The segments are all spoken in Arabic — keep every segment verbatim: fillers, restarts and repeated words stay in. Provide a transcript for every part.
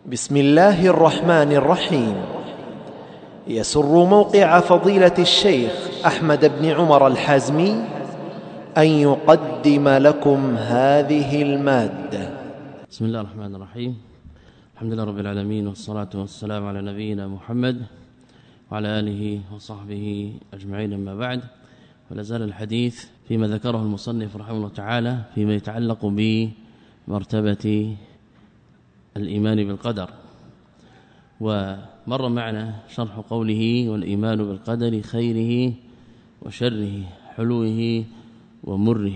بسم الله الرحمن الرحيم. يسر موقع فضيلة الشيخ أحمد بن عمر الحازمي أن يقدم لكم هذه المادة. بسم الله الرحمن الرحيم. الحمد لله رب العالمين، والصلاة والسلام على نبينا محمد وعلى آله وصحبه أجمعين، أما بعد. ولا زال الحديث فيما ذكره المصنف رحمه الله تعالى فيما يتعلق بمرتبة الإيمان بالقدر. ومر معنا شرح قوله والإيمان بالقدر خيره وشره، حلوه ومره،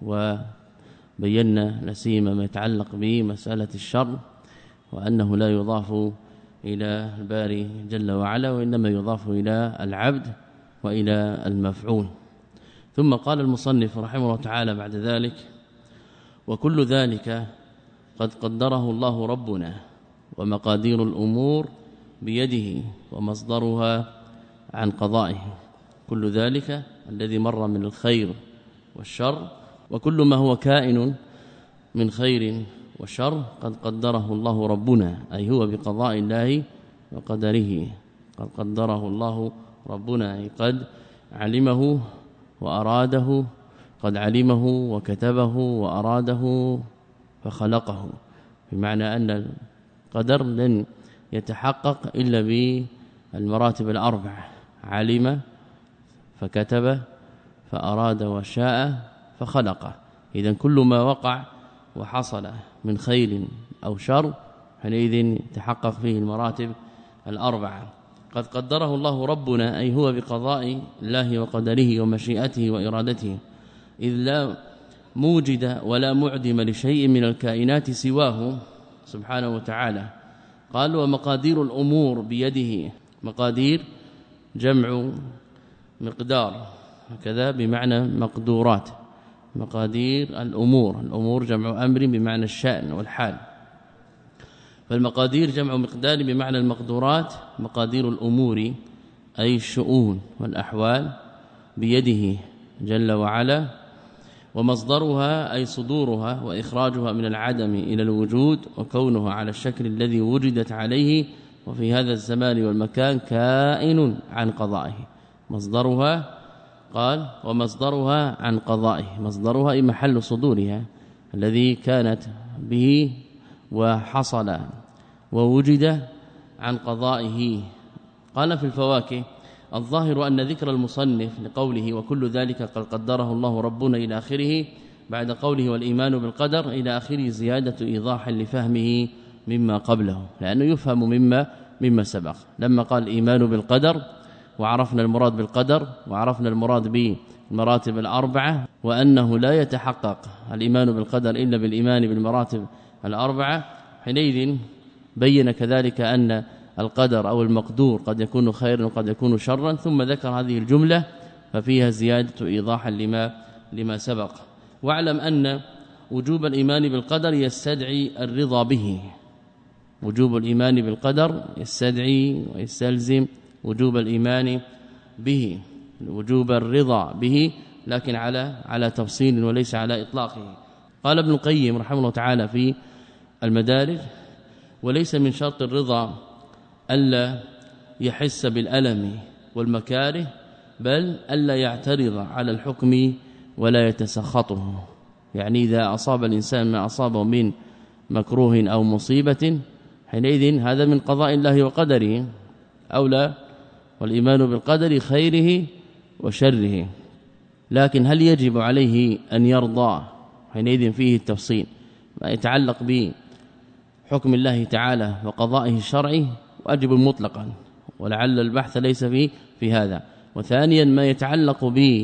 وبينا لسيما ما يتعلق بمسألة الشر، وأنه لا يضاف إلى الباري جل وعلا، وإنما يضاف إلى العبد وإلى المفعول. ثم قال المصنف رحمه الله تعالى بعد ذلك: وكل ذلك قد قدره الله ربنا، ومقادير الأمور بيده، ومصدرها عن قضائه. كل ذلك الذي مر من الخير والشر، وكل ما هو كائن من خير وشر قد قدره الله ربنا، أي هو بقضاء الله وقدره. قد قدره الله ربنا، أي قد علمه وأراده، قد علمه وكتبه وأراده فخلقه، بمعنى أن القدر لن يتحقق إلا بالمراتب الأربع: علم فكتب فأراد وشاء فخلقه. إذن كل ما وقع وحصل من خير أو شر حينئذ يتحقق فيه المراتب الأربعة. قد قدره الله ربنا، أي هو بقضاء الله وقدره ومشيئته وإرادته، إذ لا موجد ولا معدم لشيء من الكائنات سواه سبحانه وتعالى. قال: ومقادير الأمور بيده. مقادير جمع مقدار، هكذا بمعنى مقدورات. مقادير الأمور، الأمور جمع أمر بمعنى الشأن والحال، فالمقادير جمع مقدار بمعنى المقدورات. مقادير الأمور أي الشؤون والأحوال بيده جل وعلا، ومصدرها أي صدورها وإخراجها من العدم إلى الوجود، وكونها على الشكل الذي وجدت عليه وفي هذا الزمان والمكان كائن عن قضائه. مصدرها قال: ومصدرها عن قضائه. مصدرها أي محل صدورها الذي كانت به وحصل ووجد عن قضائه. قال في الفواكه: الظاهر أن ذكر المصنف لقوله وكل ذلك قد قدره الله ربنا إلى آخره بعد قوله والإيمان بالقدر إلى آخره زيادة إيضاح لفهمه مما قبله، لأنه يفهم مما مما سبق. لما قال الإيمان بالقدر وعرفنا المراد بالقدر، وعرفنا المراد بالمراتب الأربعة، وأنه لا يتحقق الإيمان بالقدر إلا بالإيمان بالمراتب الأربعة، حينئذ بين كذلك أن القدر أو المقدور قد يكون خيرا وقد يكون شرا، ثم ذكر هذه الجملة ففيها زيادة إيضاحا لما لما سبق. واعلم أن وجوب الإيمان بالقدر يستدعي الرضا به. وجوب الإيمان بالقدر يستدعي ويستلزم وجوب الإيمان به، وجوب الرضا به، لكن على على تفصيل وليس على إطلاقه. قال ابن القيم رحمه الله تعالى في المدارج: وليس من شرط الرضا ألا يحس بالألم والمكاره، بل ألا يعترض على الحكم ولا يتسخطه. يعني إذا أصاب الإنسان ما أصابه من مكروه أو مصيبة، حينئذ هذا من قضاء الله وقدره أو لا، والإيمان بالقدر خيره وشره. لكن هل يجب عليه أن يرضى؟ حينئذ فيه التفصيل ما يتعلق بحكم الله تعالى وقضائه الشرعي واجب مطلقا، ولعل البحث ليس فيه في هذا. وثانيا ما يتعلق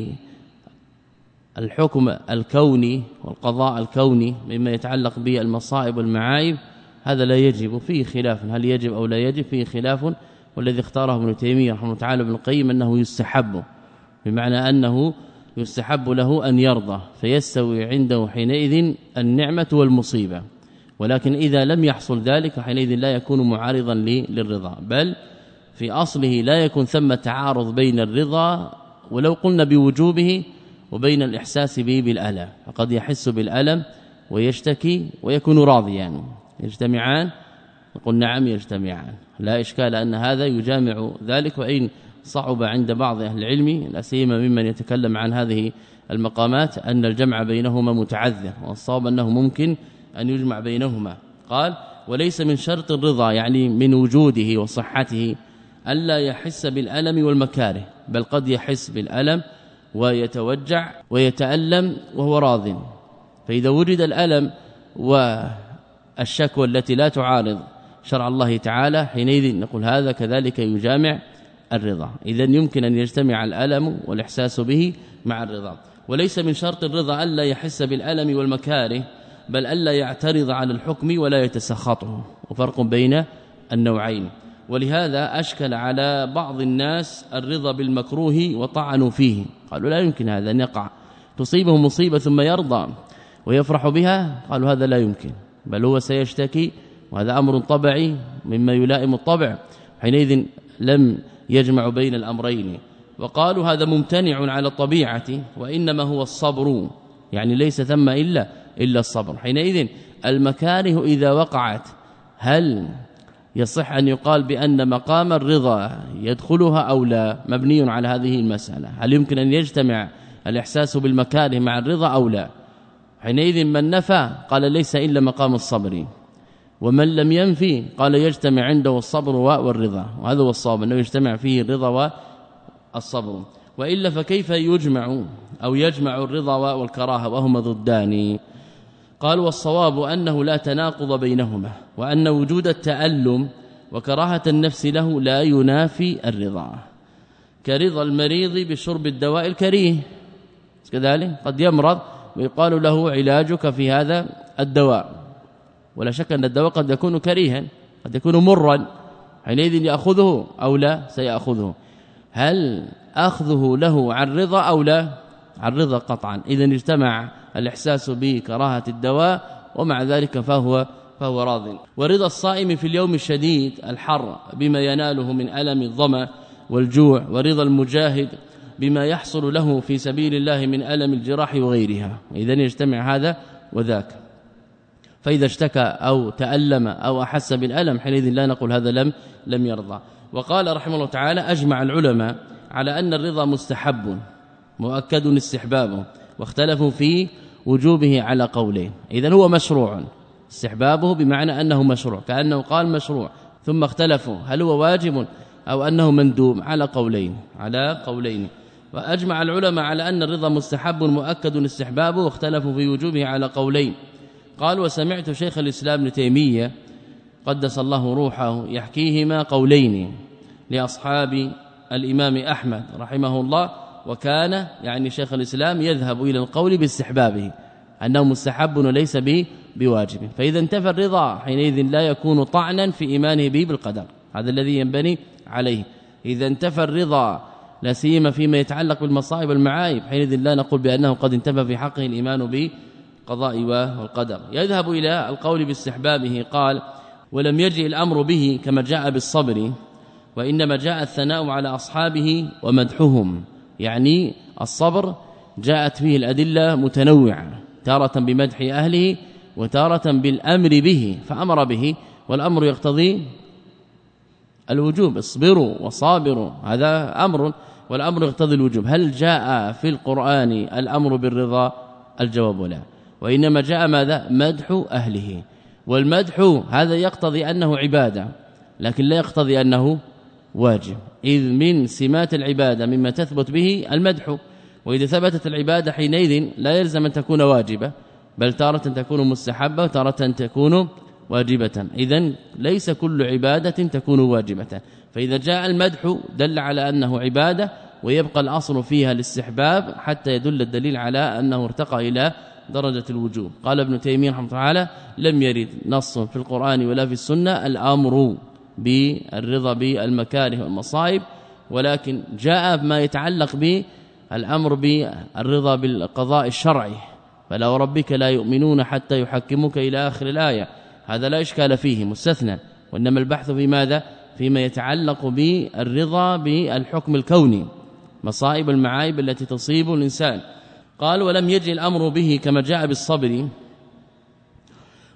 بالحكم الكوني والقضاء الكوني مما يتعلق بالمصائب والمعايب، هذا لا يجب، فيه خلاف هل يجب أو لا يجب، فيه خلاف. والذي اختاره ابن تيمية رحمه الله تعالى ابن القيم أنه يستحب، بمعنى أنه يستحب له أن يرضى، فيستوي عنده حينئذ النعمة والمصيبة. ولكن إذا لم يحصل ذلك حينئذ لا يكون معارضا للرضا، بل في أصله لا يكون ثم تعارض بين الرضا ولو قلنا بوجوبه وبين الإحساس به بالألم. فقد يحس بالألم ويشتكي ويكون راضيا، يجتمعان نقول نعم يجتمعان، لا إشكال أن هذا يجامع ذلك، وإن صعب عند بعض أهل العلم لا سيما ممن يتكلم عن هذه المقامات أن الجمع بينهما متعذر، والصواب أنه ممكن أن يجمع بينهما. قال وليس من شرط الرضا يعني من وجوده وصحته ألا يحس بالألم والمكاره، بل قد يحس بالألم ويتوجع ويتألم وهو راض، فإذا وجد الألم والشكوى التي لا تعارض شرع الله تعالى حينئذ نقول هذا كذلك يجامع الرضا. إذن يمكن أن يجتمع الألم والإحساس به مع الرضا. وليس من شرط الرضا ألا يحس بالألم والمكاره، بل ألا يعترض على الحكم ولا يتسخطه، وفرق بين النوعين. ولهذا أشكل على بعض الناس الرضا بالمكروه وطعنوا فيه، قالوا لا يمكن هذا أن يقع، تصيبه مصيبة ثم يرضى ويفرح بها، قالوا هذا لا يمكن، بل هو سيشتكي، وهذا أمر طبعي مما يلائم الطبع، حينئذ لم يجمع بين الأمرين. وقالوا هذا ممتنع على الطبيعة وإنما هو الصبر، يعني ليس ثم إلا إلا الصبر. حينئذ المكاره إذا وقعت هل يصح أن يقال بأن مقام الرضا يدخلها أو لا؟ مبني على هذه المسألة، هل يمكن أن يجتمع الإحساس بالمكاره مع الرضا أو لا؟ حينئذ من نفى قال ليس إلا مقام الصبر، ومن لم ينفي قال يجتمع عنده الصبر والرضا، وهذا هو الصواب أنه يجتمع فيه الرضا والصبر. وإلا فكيف يجمع أو يجمع الرضا والكراهة وهما ضدان؟ قال والصواب أنه لا تناقض بينهما، وأن وجود التألم وكراهة النفس له لا ينافي الرضا، كرضا المريض بشرب الدواء الكريه كذلك، قد يمرض ويقال له علاجك في هذا الدواء، ولا شك أن الدواء قد يكون كريها، قد يكون مرا، حينئذ يأخذه أو لا سيأخذه، هل أخذه له عن رضا أو لا؟ عن رضا قطعا. إذن اجتمع الإحساس بكراهة الدواء ومع ذلك فهو فهو راض. ورضا الصائم في اليوم الشديد الحر بما يناله من ألم الظمأ والجوع، ورضا المجاهد بما يحصل له في سبيل الله من ألم الجراح وغيرها. إذن يجتمع هذا وذاك، فإذا اشتكى أو تألم أو أحس بالألم حينئذ لا نقول هذا لم لم يرضى. وقال رحمه الله تعالى أجمع العلماء على أن الرضا مستحب مؤكد استحبابه، واختلفوا في وجوبه على قولين. إذن هو مشروع، استحبابه بمعنى أنه مشروع، كأنه قال مشروع، ثم اختلفوا هل هو واجب أو أنه مندوب على قولين على قولين وأجمع العلماء على أن الرضا مستحب مؤكد استحبابه، واختلفوا في وجوبه على قولين. قال وسمعت شيخ الإسلام ابن تيمية قدس الله روحه يحكيهما قولين لأصحاب الإمام أحمد رحمه الله، وكان يعني شيخ الإسلام يذهب إلى القول باستحبابه أنه مستحب وليس به بواجب، فإذا انتفى الرضا حينئذ لا يكون طعنا في إيمانه به بالقدر، هذا الذي ينبني عليه. إذا انتفى الرضا لا سيما فيما يتعلق بالمصائب والمعايب حينئذ لا نقول بأنه قد انتفى في حقه الإيمان بالقضاء والقدر. يذهب إلى القول باستحبابه. قال ولم يجئ الأمر به كما جاء بالصبر، وإنما جاء الثناء على أصحابه ومدحهم، يعني الصبر جاءت فيه الأدلة متنوعة، تارة بمدح أهله وتارة بالأمر به، فأمر به والأمر يقتضي الوجوب، اصبروا وصابروا هذا أمر والأمر يقتضي الوجوب. هل جاء في القرآن الأمر بالرضا؟ الجواب لا، وإنما جاء ماذا؟ مدح أهله، والمدح هذا يقتضي أنه عبادة لكن لا يقتضي أنه واجب، إذ من سمات العبادة مما تثبت به المدح، وإذا ثبتت العبادة حينئذ لا يلزم أن تكون واجبة، بل تارة تكون مستحبة وتارة تكون واجبة. إذن ليس كل عبادة تكون واجبة، فإذا جاء المدح دل على أنه عبادة، ويبقى الأصل فيها الاستحباب حتى يدل الدليل على أنه ارتقى إلى درجة الوجوب. قال ابن تيمية رحمه الله تعالى لم يرد نص في القرآن ولا في السنة الأمر بالرضا بالمكاره والمصائب، ولكن جاء ما يتعلق بالأمر بالرضا بالقضاء الشرعي، فلا وربك لا يؤمنون حتى يحكموك إلى آخر الآية، هذا لا إشكال فيه مستثنى، وإنما البحث في ماذا؟ فيما يتعلق بالرضا بالحكم الكوني، مصائب المعايب التي تصيب الإنسان. قال ولم يجي الأمر به كما جاء بالصبر،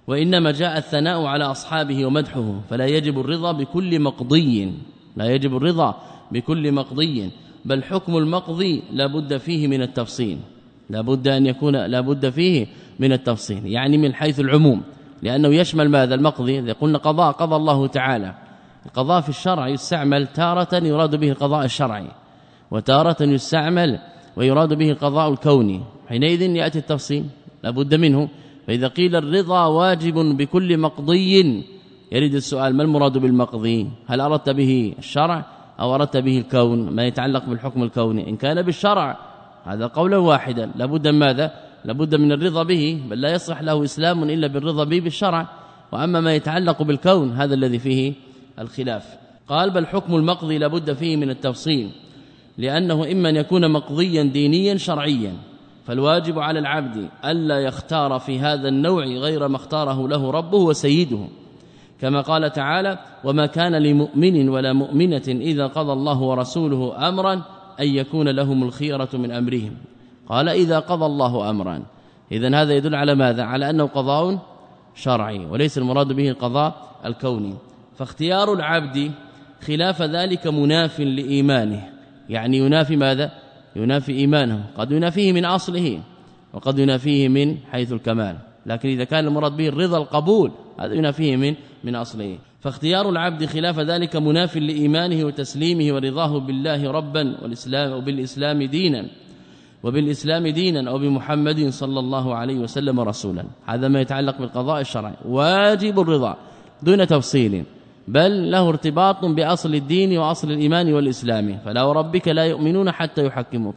وإنما جاء الثناء على أصحابه ومدحه، فلا يجب الرضا بكل مقضي، لا يجب الرضا بكل مقضي، بل حكم المقضي لا بد فيه من التفصيل، لا بد أن يكون لا بد فيه من التفصيل، يعني من حيث العموم، لأنه يشمل ماذا المقضي؟ إذا قلنا قضاء قضى الله تعالى، القضاء في الشرع يستعمل تارة يراد به القضاء الشرعي، وتارة يستعمل ويراد به القضاء الكوني، حينئذ يأتي التفصيل لا بد منه. فإذا قيل الرضا واجب بكل مقضي يريد السؤال ما المراد بالمقضي؟ هل أردت به الشرع أو أردت به الكون، ما يتعلق بالحكم الكوني؟ إن كان بالشرع هذا قولا واحدا لا بد من ماذا؟ لا بد من الرضا به، بل لا يصح له إسلام إلا بالرضا به بالشرع. وأما ما يتعلق بالكون هذا الذي فيه الخلاف. قال بل حكم المقضي لا بد فيه من التفصيل، لأنه إما أن يكون مقضيا دينيا شرعيا، فالواجب على العبد ألا يختار في هذا النوع غير ما اختاره له ربه وسيده، كما قال تعالى وما كان لمؤمن ولا مؤمنة إذا قضى الله ورسوله أمرا أن يكون لهم الخيرة من أمرهم، قال إذا قضى الله أمرا. إذن هذا يدل على ماذا؟ على أنه قضاء شرعي وليس المراد به القضاء الكوني. فاختيار العبد خلاف ذلك مناف لإيمانه، يعني ينافي ماذا؟ ينافي إيمانه، قد ينافيه من أصله وقد ينافيه من حيث الكمال، لكن إذا كان المراد به الرضا القبول هذا ينافيه من من أصله. فاختيار العبد خلاف ذلك مناف لإيمانه وتسليمه ورضاه بالله ربا والإسلام وبالإسلام دينا وبالإسلام دينا أو بمحمد صلى الله عليه وسلم رسولا. هذا ما يتعلق بالقضاء الشرعي، واجب الرضا دون تفصيل، بل له ارتباط بأصل الدين وأصل الإيمان والإسلام، فلا وربك لا يؤمنون حتى يحكموك.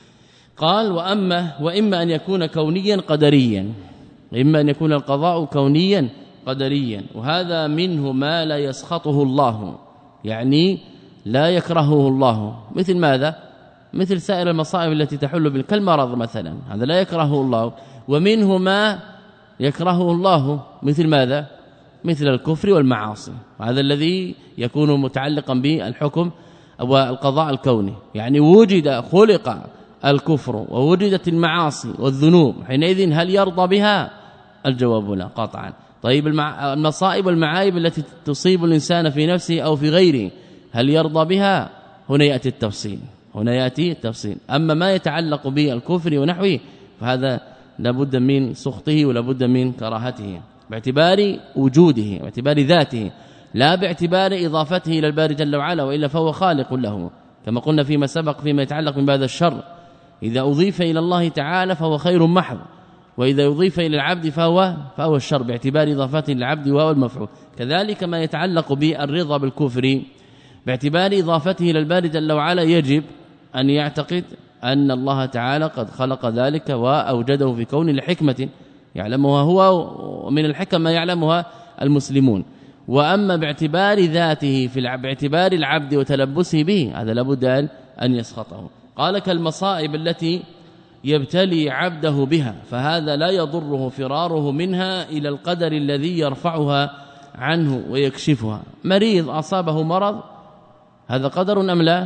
قال وأما وإما أن يكون كونيا قدريا، إما أن يكون القضاء كونيا قدريا، وهذا منه ما لا يسخطه الله، يعني لا يكرهه الله، مثل ماذا؟ مثل سائر المصائب التي تحل كالمرض مثلا، هذا لا يكرهه الله. ومنه ما يكرهه الله، مثل ماذا؟ مثل الكفر والمعاصي، هذا الذي يكون متعلقا بالحكم أو القضاء الكوني، يعني وجد خلق الكفر ووجدت المعاصي والذنوب، حينئذ هل يرضى بها؟ الجواب لا قطعا. طيب المصائب والمعايب التي تصيب الإنسان في نفسه أو في غيره هل يرضى بها؟ هنا يأتي التفصيل، هنا يأتي التفصيل. أما ما يتعلق بالكفر ونحوه فهذا لابد من سخطه ولابد من كراهته باعتبار وجوده باعتبار ذاته، لا باعتبار إضافته إلى الباري جل وعلا، وإلا فهو خالق له، كما قلنا فيما سبق فيما يتعلق من هذا الشر، إذا أضيف إلى الله تعالى فهو خير محض، وإذا يضيف إلى العبد فهو فهو الشر باعتبار إضافته للعبد وهو المفعول. كذلك ما يتعلق بالرضا بالكفر باعتبار إضافته إلى الباري جل وعلا، يجب أن يعتقد أن الله تعالى قد خلق ذلك وأوجده في كون لحكمة يعلمها هو، ومن الحكم ما يعلمها المسلمون. وأما باعتبار ذاته في باعتبار العبد وتلبسه به هذا لابد أن يسخطه. قال كالمصائب التي يبتلي عبده بها، فهذا لا يضره فراره منها إلى القدر الذي يرفعها عنه ويكشفها. مريض أصابه مرض، هذا قدر أم لا؟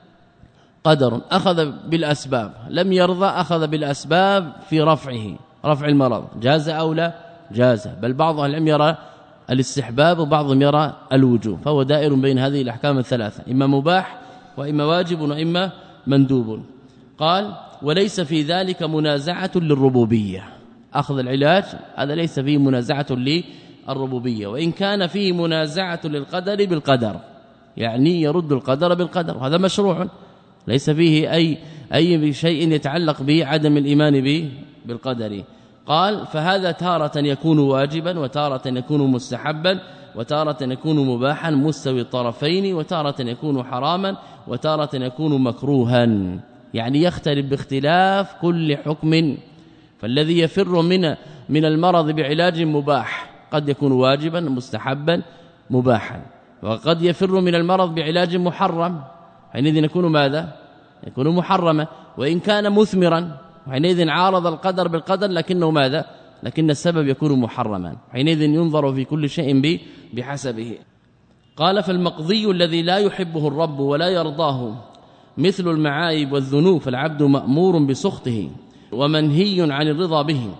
قدر، أخذ بالأسباب، لم يرضى أخذ بالأسباب في رفعه، رفع المرض، جاز أو لا؟ جاز، بل بعض أهل العلم يرى الاستحباب وبعضهم يرى الوجوب، فهو دائر بين هذه الأحكام الثلاثة، إما مباح وإما واجب وإما مندوب. قال وليس في ذلك منازعة للربوبية، أخذ العلاج هذا ليس فيه منازعة للربوبية، وإن كان فيه منازعة للقدر بالقدر، يعني يرد القدر بالقدر، وهذا مشروع ليس فيه أي أي شيء يتعلق بعدم الإيمان به بالقدر. قال فهذا تارة يكون واجبا وتارة يكون مستحبا وتارة يكون مباحا مستوي الطرفين وتارة يكون حراما وتارة يكون مكروها، يعني يختلف باختلاف كل حكم. فالذي يفر من من المرض بعلاج مباح قد يكون واجبا مستحبا مباحا، وقد يفر من المرض بعلاج محرم، حينئذ يكون ماذا؟ يكون محرما، وإن كان مثمرا حينئذ عارض القدر بالقدر لكنه ماذا؟ لكن السبب يكون محرما، حينئذ ينظر في كل شيء بحسبه. قال فالمقضي الذي لا يحبه الرب ولا يرضاه مثل المعايب والذنوب، فالعبد مأمور بسخطه ومنهي عن الرضا به،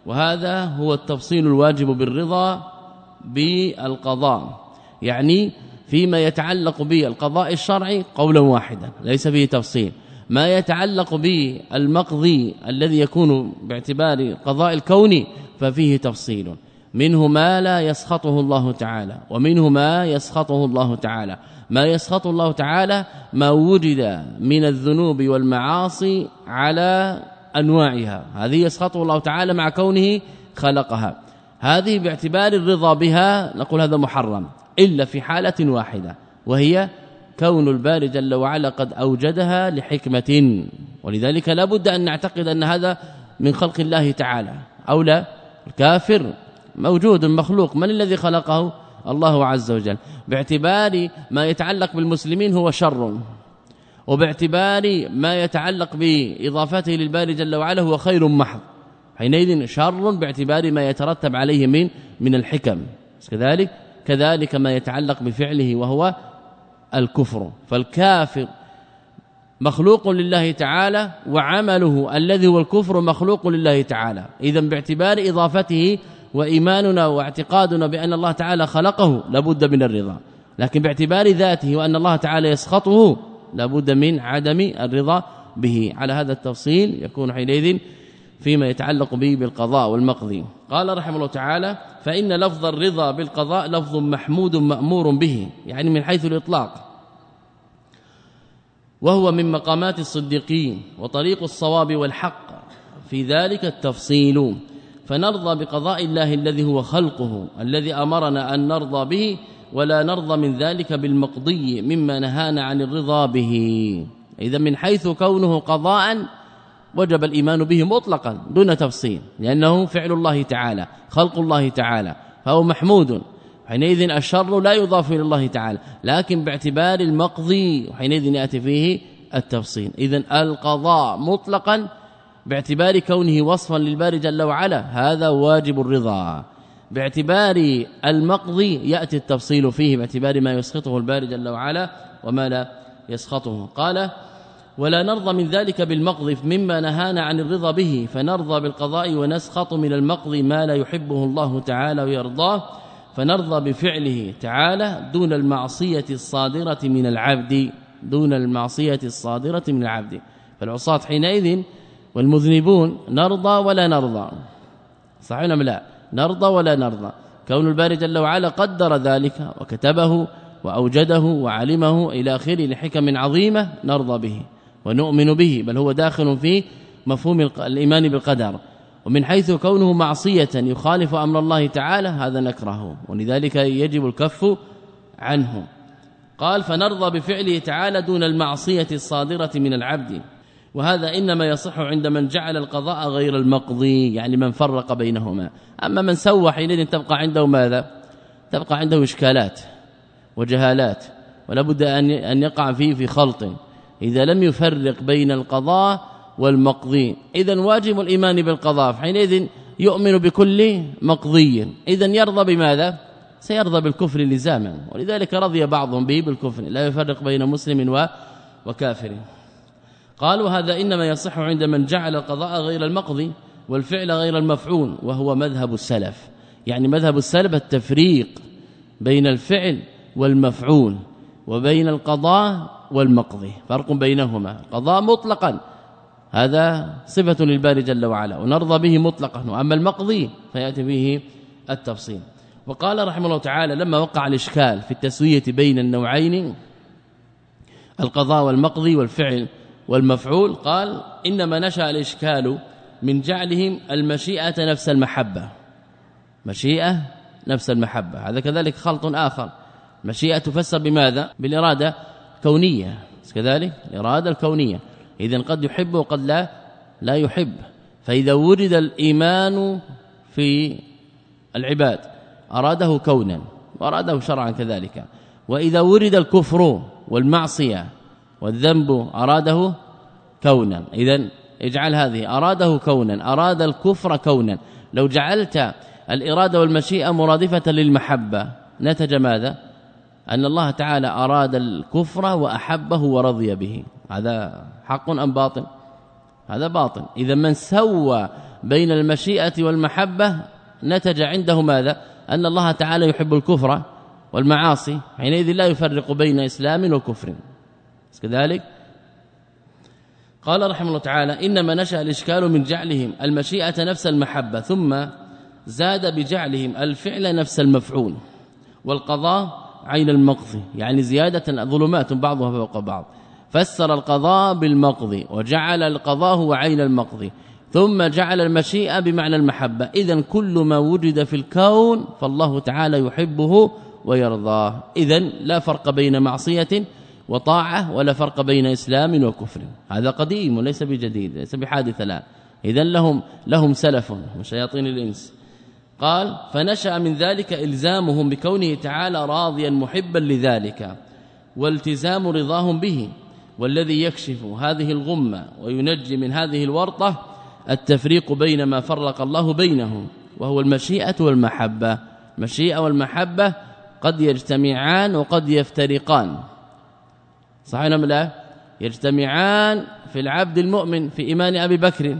وهذا هو التفصيل الواجب بالرضا بالقضاء، يعني فيما يتعلق بالقضاء الشرعي قولا واحدا ليس فيه تفصيل، ما يتعلق بالمقضي الذي يكون باعتبار قضاء الكون ففيه تفصيل، منه ما لا يسخطه الله تعالى ومنه ما يسخطه الله تعالى. ما يسخط الله تعالى ما وجد من الذنوب والمعاصي على أنواعها، هذه يسخطه الله تعالى مع كونه خلقها، هذه باعتبار الرضا بها نقول هذا محرم إلا في حالة واحدة، وهي كون الباري جل وعلا قد أوجدها لحكمة، ولذلك لا بد أن نعتقد أن هذا من خلق الله تعالى أو لا. الكافر موجود مخلوق، من الذي خلقه؟ الله عز وجل. باعتبار ما يتعلق بالمسلمين هو شر، وباعتبار ما يتعلق بإضافته للباري جل وعلا هو خير محض، حينئذ شر باعتبار ما يترتب عليه من من الحكم. كذلك كذلك ما يتعلق بفعله وهو الكفر، فالكافر مخلوق لله تعالى وعمله الذي هو الكفر مخلوق لله تعالى، اذا باعتبار اضافته وايماننا واعتقادنا بان الله تعالى خلقه لابد من الرضا، لكن باعتبار ذاته وان الله تعالى يسخطه لابد من عدم الرضا به. على هذا التفصيل يكون حينئذ فيما يتعلق به بالقضاء والمقضي. قال رحمه الله تعالى: فإن لفظ الرضا بالقضاء لفظ محمود مأمور به، يعني من حيث الإطلاق، وهو من مقامات الصديقين وطريق الصواب والحق، في ذلك التفصيل. فنرضى بقضاء الله الذي هو خلقه الذي أمرنا أن نرضى به، ولا نرضى من ذلك بالمقضي مما نهانا عن الرضا به. إذا من حيث كونه قضاء وجب الإيمان به مطلقا دون تفصيل، لأنه فعل الله تعالى خلق الله تعالى فهو محمود، حينئذ الشر لا يضاف إلى الله تعالى، لكن باعتبار المقضي حينئذ يأتي فيه التفصيل. إذن القضاء مطلقا باعتبار كونه وصفا للباري جل وعلا هذا واجب الرضا، باعتبار المقضي يأتي التفصيل فيه باعتبار ما يسخطه الباري جل وعلا وما لا يسخطه. قال: ولا نرضى من ذلك بالمقضي مما نهانا عن الرضا به، فنرضى بالقضاء ونسخط من المقضي ما لا يحبه الله تعالى ويرضاه، فنرضى بفعله تعالى دون المعصية الصادرة من العبد دون المعصية الصادرة من العبد. فالعصاة حينئذ والمذنبون نرضى ولا نرضى، صحيح أم لا؟ نرضى ولا نرضى، كون الباري جل وعلا قدر ذلك وكتبه وأوجده وعلمه إلى آخره لحكم عظيمة نرضى به ونؤمن به، بل هو داخل في مفهوم الإيمان بالقدر. ومن حيث كونه معصية يخالف أمر الله تعالى هذا نكرهه، ولذلك يجب الكف عنه. قال: فنرضى بفعله تعالى دون المعصية الصادرة من العبد، وهذا إنما يصح عند من جعل القضاء غير المقضي، يعني من فرق بينهما. أما من سوى حينئذ تبقى عنده ماذا؟ تبقى عنده إشكالات وجهالات، ولا بد أن يقع فيه في خلط إذا لم يفرق بين القضاء والمقضي. إذن واجب الإيمان بالقضاء، حينئذ يؤمن بكل مقضي، إذن يرضى بماذا؟ سيرضى بالكفر لزاما، ولذلك رضي بعضهم به بالكفر، لا يفرق بين مسلم وكافر. قالوا: هذا إنما يصح عند من جعل القضاء غير المقضي والفعل غير المفعول، وهو مذهب السلف. يعني مذهب السلف التفريق بين الفعل والمفعول وبين القضاء والمقضي، فرق بينهما. قضاء مطلقا هذا صفة للباري جل وعلا ونرضى به مطلقا، وأما المقضي فيأتي به التفصيل. وقال رحمه الله تعالى: لما وقع الإشكال في التسوية بين النوعين القضاء والمقضي والفعل والمفعول، قال: إنما نشأ الإشكال من جعلهم المشيئة نفس المحبة، مشيئة نفس المحبة، هذا كذلك خلط آخر. مشيئة تفسر بماذا؟ بالإرادة كونية، كذلك الإرادة الكونية، إذن قد يحب وقد لا لا يحب. فإذا وجد الإيمان في العباد أراده كونا وأراده شرعا كذلك، وإذا ورد الكفر والمعصية والذنب أراده كونا، إذن اجعل هذه أراده كونا، أراد الكفر كونا. لو جعلت الإرادة والمشيئة مرادفة للمحبة نتج ماذا؟ أن الله تعالى أراد الكفر وأحبه ورضي به. هذا حق أم باطل؟ هذا باطل. إذا من سوى بين المشيئة والمحبة نتج عنده ماذا؟ أن الله تعالى يحب الكفر والمعاصي، حينئذ لا يفرق بين إسلام وكفر. كذلك قال رحمه الله تعالى: إنما نشأ الإشكال من جعلهم المشيئة نفس المحبة، ثم زاد بجعلهم الفعل نفس المفعول، والقضاء عين المقضي، يعني زيادة ظلمات بعضها فوق بعض. فسر القضاء بالمقضي وجعل القضاء هو عين المقضي، ثم جعل المشيئة بمعنى المحبة. إذن كل ما وجد في الكون فالله تعالى يحبه ويرضاه. إذن لا فرق بين معصية وطاعة، ولا فرق بين إسلام وكفر. هذا قديم وليس بجديد، ليس بحادث لا. إذن لهم لهم سلف وشياطين الإنس. قال: فنشأ من ذلك إلزامهم بكونه تعالى راضيا محبا لذلك، والتزام رضاهم به. والذي يكشف هذه الغمة وينجي من هذه الورطة التفريق بين ما فرق الله بينهم، وهو المشيئة والمحبة. المشيئة والمحبة قد يجتمعان وقد يفترقان، صحيح أم لا؟ يجتمعان في العبد المؤمن في إيمان أبي بكر،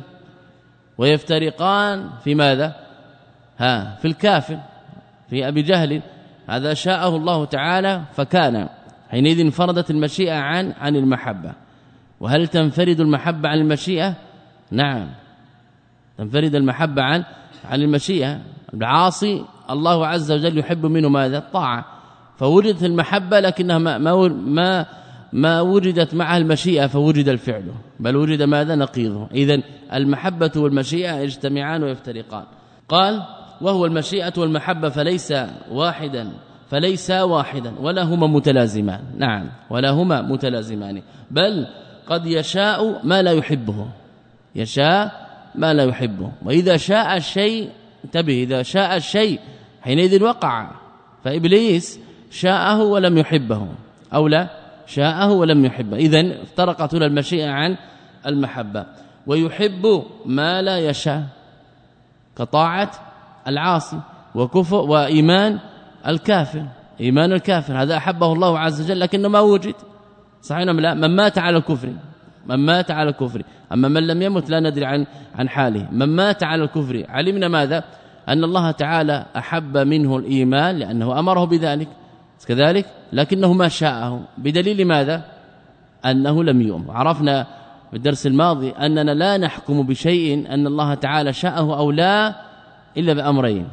ويفترقان في ماذا؟ ها في الكافر في أبي جهل. هذا شاءه الله تعالى فكان، حينئذ انفردت المشيئة عن عن المحبة. وهل تنفرد المحبة عن المشيئة؟ نعم، تنفرد المحبة عن عن المشيئة. العاصي الله عز وجل يحب منه ماذا؟ الطاعة، فوجدت المحبة لكنها ما ما ما, ما وجدت معها المشيئة فوجد الفعل، بل وجد ماذا؟ نقيضه. إذن المحبة والمشيئة يجتمعان ويفترقان. قال: وهو المشيئة والمحبة فليس واحدا فليس واحدا ولا هما متلازمان. نعم، ولا هما متلازمان، بل قد يشاء ما لا يحبه، يشاء ما لا يحبه. وإذا شاء الشيء، انتبه، إذا شاء الشيء حينئذ وقع. فإبليس شاءه ولم يحبه، أو لا شاءه ولم يحبه. إذن افترقت هنا المشيئة عن المحبة. ويحب ما لا يشاء كطاعة العاصي وكفر وإيمان الكافر. إيمان الكافر هذا أحبه الله عز وجل لكنه ما وجد، صحيح أم لا؟ من مات على الكفر، من مات على الكفر. أما من لم يمت لا ندري عن عن حاله. من مات على الكفر علمنا ماذا؟ أن الله تعالى أحب منه الإيمان لأنه أمره بذلك، كذلك لكنه ما شاءه، بدليل ماذا؟ أنه لم يؤمن. عرفنا في الدرس الماضي أننا لا نحكم بشيء أن الله تعالى شاءه أو لا إلا بأمرين: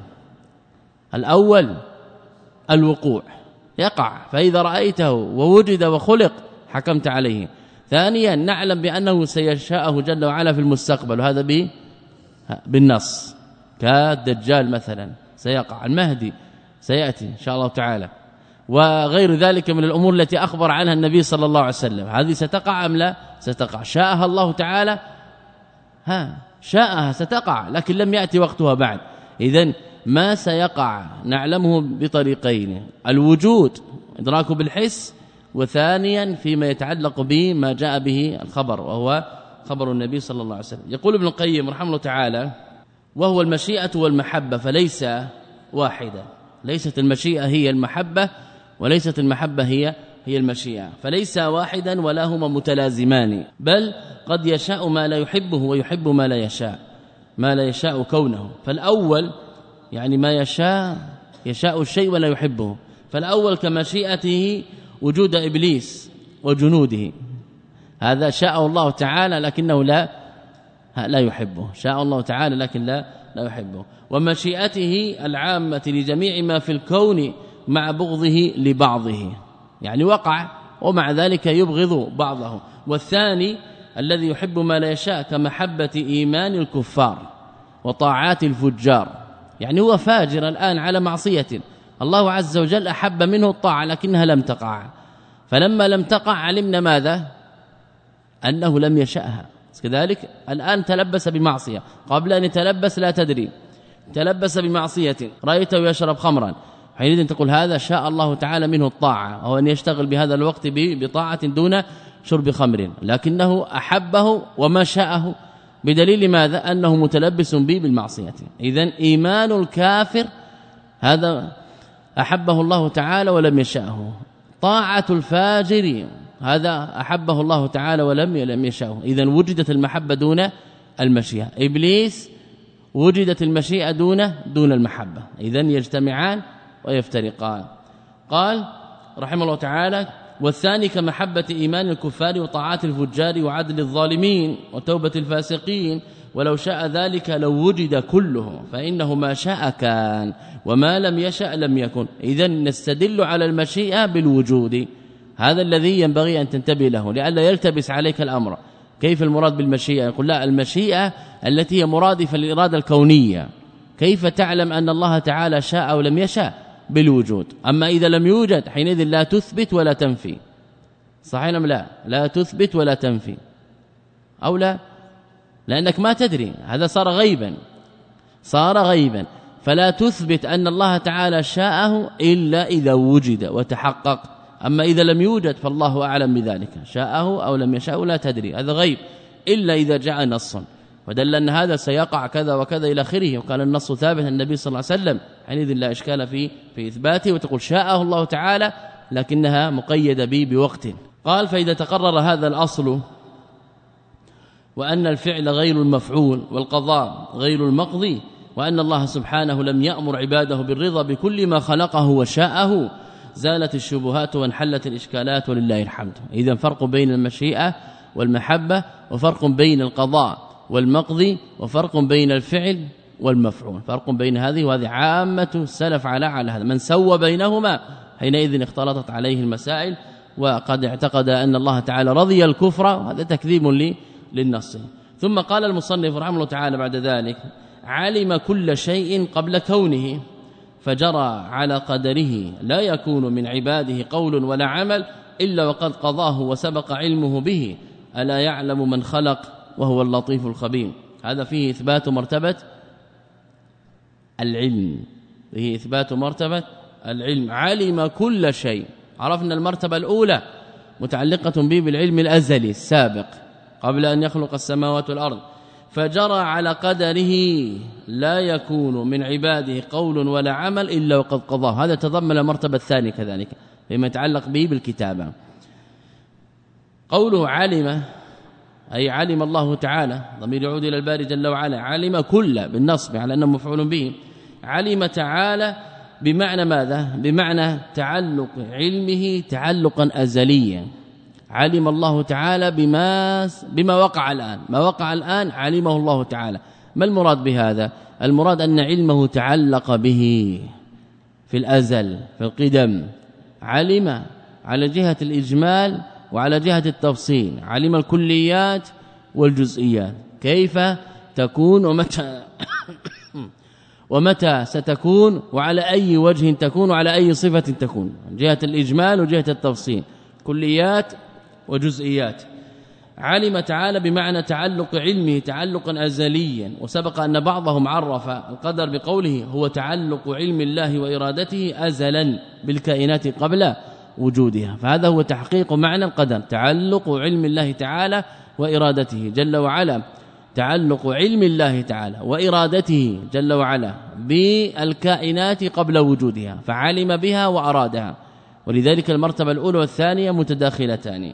الأول الوقوع، يقع، فإذا رأيته ووجد وخلق حكمت عليه. ثانيا نعلم بأنه سيشاءه جل وعلا في المستقبل، وهذا به بالنص، كالدجال مثلا سيقع، المهدي سيأتي إن شاء الله تعالى، وغير ذلك من الأمور التي أخبر عنها النبي صلى الله عليه وسلم. هذه ستقع أم لا؟ ستقع. شاءها الله تعالى، ها شاءها ستقع، لكن لم يأتي وقتها بعد. إذن ما سيقع نعلمه بطريقين: الوجود إدراكه بالحس، وثانيا فيما يتعلق به ما جاء به الخبر وهو خبر النبي صلى الله عليه وسلم. يقول ابن القيم رحمه الله تعالى: وهو المشيئة والمحبة فليس واحدة. ليست المشيئة هي المحبة، وليست المحبة هي هي المشيئة، فليس واحدا ولا هما متلازمان، بل قد يشاء ما لا يحبه ويحب ما لا يشاء، ما لا يشاء كونه. فالأول يعني ما يشاء، يشاء الشيء ولا يحبه. فالأول كمشيئته وجود إبليس وجنوده، هذا شاء الله تعالى لكنه لا لا يحبه، شاء الله تعالى لكن لا لا يحبه. ومشيئته العامة لجميع ما في الكون مع بغضه لبعضه، يعني وقع ومع ذلك يبغض بعضه. والثاني الذي يحب ما لا يشاء كمحبة إيمان الكفار وطاعات الفجار، يعني هو فاجر الآن على معصية، الله عز وجل أحب منه الطاعة لكنها لم تقع، فلما لم تقع علمنا ماذا؟ أنه لم يشأها. كذلك الآن تلبس بمعصية، قبل أن يتلبس لا تدري، تلبس بمعصية، رأيته يشرب خمرا، حينئذ تقول هذا شاء الله تعالى منه الطاعة، أو أن يشتغل بهذا الوقت بطاعة دون شرب خمر، لكنه أحبه وما شاءه، بدليل ماذا؟ أنه متلبس به بالمعصية. إذن إيمان الكافر هذا أحبه الله تعالى ولم يشاءه. طاعة الفاجر هذا أحبه الله تعالى ولم لم يشاءه. إذن وجدت المحبة دون المشيئة. إبليس وجدت المشيئة دون دون المحبة، إذن يجتمعان ويفترقان. قال رحمه الله تعالى: والثاني كمحبة إيمان الكفار وطاعات الفجار وعدل الظالمين وتوبة الفاسقين، ولو شاء ذلك لو وجد كله، فإنه ما شاء كان وما لم يشأ لم يكن. إذن نستدل على المشيئة بالوجود، هذا الذي ينبغي أن تنتبه له لئلا يلتبس عليك الأمر. كيف المراد بالمشيئة؟ يقول لا، المشيئة التي هي مرادفة للإرادة الكونية. كيف تعلم أن الله تعالى شاء أو لم يشاء؟ بالوجود. أما إذا لم يوجد حينئذ لا تثبت ولا تنفي. صحيح أم لا؟ لا تثبت ولا تنفي أو لا، لأنك ما تدري، هذا صار غيبا، صار غيبا، فلا تثبت أن الله تعالى شاءه إلا إذا وجد وتحقق. أما إذا لم يوجد فالله أعلم بذلك، شاءه أو لم يشاء لا تدري، هذا غيب إلا إذا جاء نص ودل أن هذا سيقع كذا وكذا إلى آخره، وكان النص ثابت النبي صلى الله عليه وسلم، حينئذ لا إشكال في في إثباته، وتقول شاءه الله تعالى لكنها مقيدة به بوقت. قال: فإذا تقرر هذا الأصل وأن الفعل غير المفعول والقضاء غير المقضي، وأن الله سبحانه لم يأمر عباده بالرضا بكل ما خلقه وشاءه، زالت الشبهات وانحلت الإشكالات ولله الحمد. إذن فرق بين المشيئة والمحبة، وفرق بين القضاء والمقضي، وفرق بين الفعل والمفعول، فرق بين هذه وهذه. عامة السلف على على هذا، من سوى بينهما حينئذ اختلطت عليه المسائل، وقد اعتقد أن الله تعالى رضي الكفر، وهذا تكذيب لي للنص. ثم قال المصنف رحمه الله تعالى بعد ذلك: علم كل شيء قبل كونه فجرى على قدره، لا يكون من عباده قول ولا عمل إلا وقد قضاه وسبق علمه به، ألا يعلم من خلق وهو اللطيف الخبير. هذا فيه إثبات مرتبة العلم، فيه إثبات مرتبة العلم. علم كل شيء، عرفنا المرتبة الأولى متعلقة به بالعلم الأزلي السابق قبل أن يخلق السماوات والأرض، فجرى على قدره لا يكون من عباده قول ولا عمل إلا وقد قضاه. هذا تضمن المرتبة الثانية كذلك فيما يتعلق به بالكتابة. قوله علم أي علم الله تعالى، ضمير يعود إلى الباري جل وعلا، علم كل بالنصب على أنه مفعول به. علم تعالى بمعنى ماذا؟ بمعنى تعلق علمه تعلقا أزليا. علم الله تعالى بما بما وقع الآن، ما وقع الآن علمه الله تعالى. ما المراد بهذا؟ المراد أن علمه تعلق به في الأزل في القدم. علم على جهة الإجمال وعلى جهة التفصيل، علم الكليات والجزئيات، كيف تكون ومتى ومتى ستكون وعلى أي وجه تكون وعلى أي صفة تكون، جهة الإجمال وجهة التفصيل، كليات وجزئيات. علم تعالى بمعنى تعلق علمه تعلقا أزليا، وسبق أن بعضهم عرف القدر بقوله هو تعلق علم الله وإرادته أزلا بالكائنات قبل وجودها، فهذا هو تحقيق معنى القدر، تعلق علم الله تعالى وإرادته جل وعلا، تعلق علم الله تعالى وإرادته جل وعلا بالكائنات قبل وجودها، فعلم بها وأرادها. ولذلك المرتبة الأولى والثانية متداخلتان،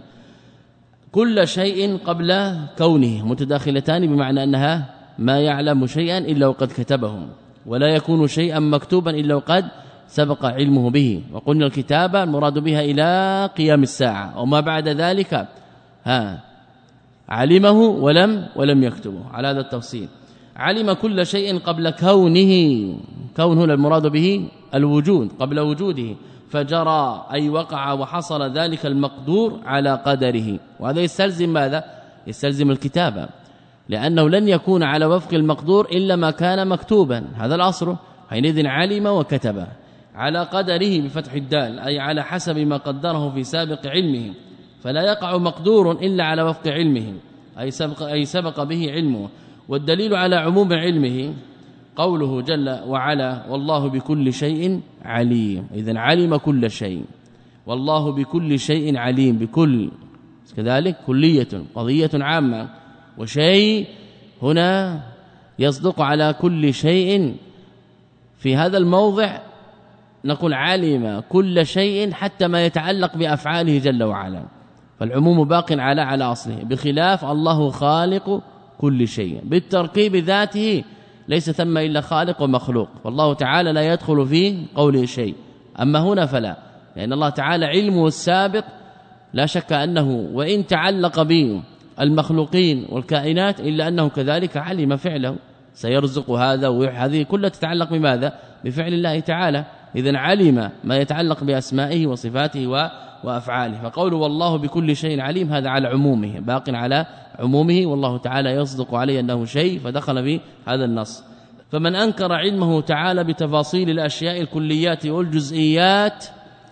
كل شيء قبل كونه متداخلتان، بمعنى أنها ما يعلم شيئا إلا وقد كتبه، ولا يكون شيئا مكتوبا إلا وقد سبق علمه به. وقلنا الكتابة المراد بها إلى قيام الساعة، وما بعد ذلك ها علمه ولم ولم يكتبه على هذا التفصيل. علم كل شيء قبل كونه، كون هنا المراد به الوجود قبل وجوده، فجرى أي وقع وحصل ذلك المقدور على قدره، وهذا يستلزم ماذا؟ يستلزم الكتابة، لأنه لن يكون على وفق المقدور إلا ما كان مكتوبا، هذا الأصل. حينئذ علم وكتب على قدره بفتح الدال، أي على حسب ما قدره في سابق علمه، فلا يقع مقدور إلا على وفق علمه، أي سبق, أي سبق به علمه. والدليل على عموم علمه قوله جل وعلا والله بكل شيء عليم. إذن علم كل شيء، والله بكل شيء عليم، بكل كذلك كلية قضية عامة، وشيء هنا يصدق على كل شيء. في هذا الموضع نقول علم كل شيء حتى ما يتعلق بأفعاله جل وعلا، فالعموم باق على على أصله، بخلاف الله خالق كل شيء بالتركيب ذاته ليس ثم إلا خالق ومخلوق، والله تعالى لا يدخل في قوله شيء. أما هنا فلا، لأن الله تعالى علمه السابق لا شك أنه وإن تعلق به المخلوقين والكائنات إلا أنه كذلك علم فعله، سيرزق هذا وهذه كلها تتعلق بماذا؟ بفعل الله تعالى. إذن علم ما يتعلق بأسمائه وصفاته وأفعاله. فقوله والله بكل شيء عليم هذا على عمومه، باق على عمومه، والله تعالى يصدق عليه أنه شيء فدخل في هذا النص. فمن أنكر علمه تعالى بتفاصيل الأشياء الكليات والجزئيات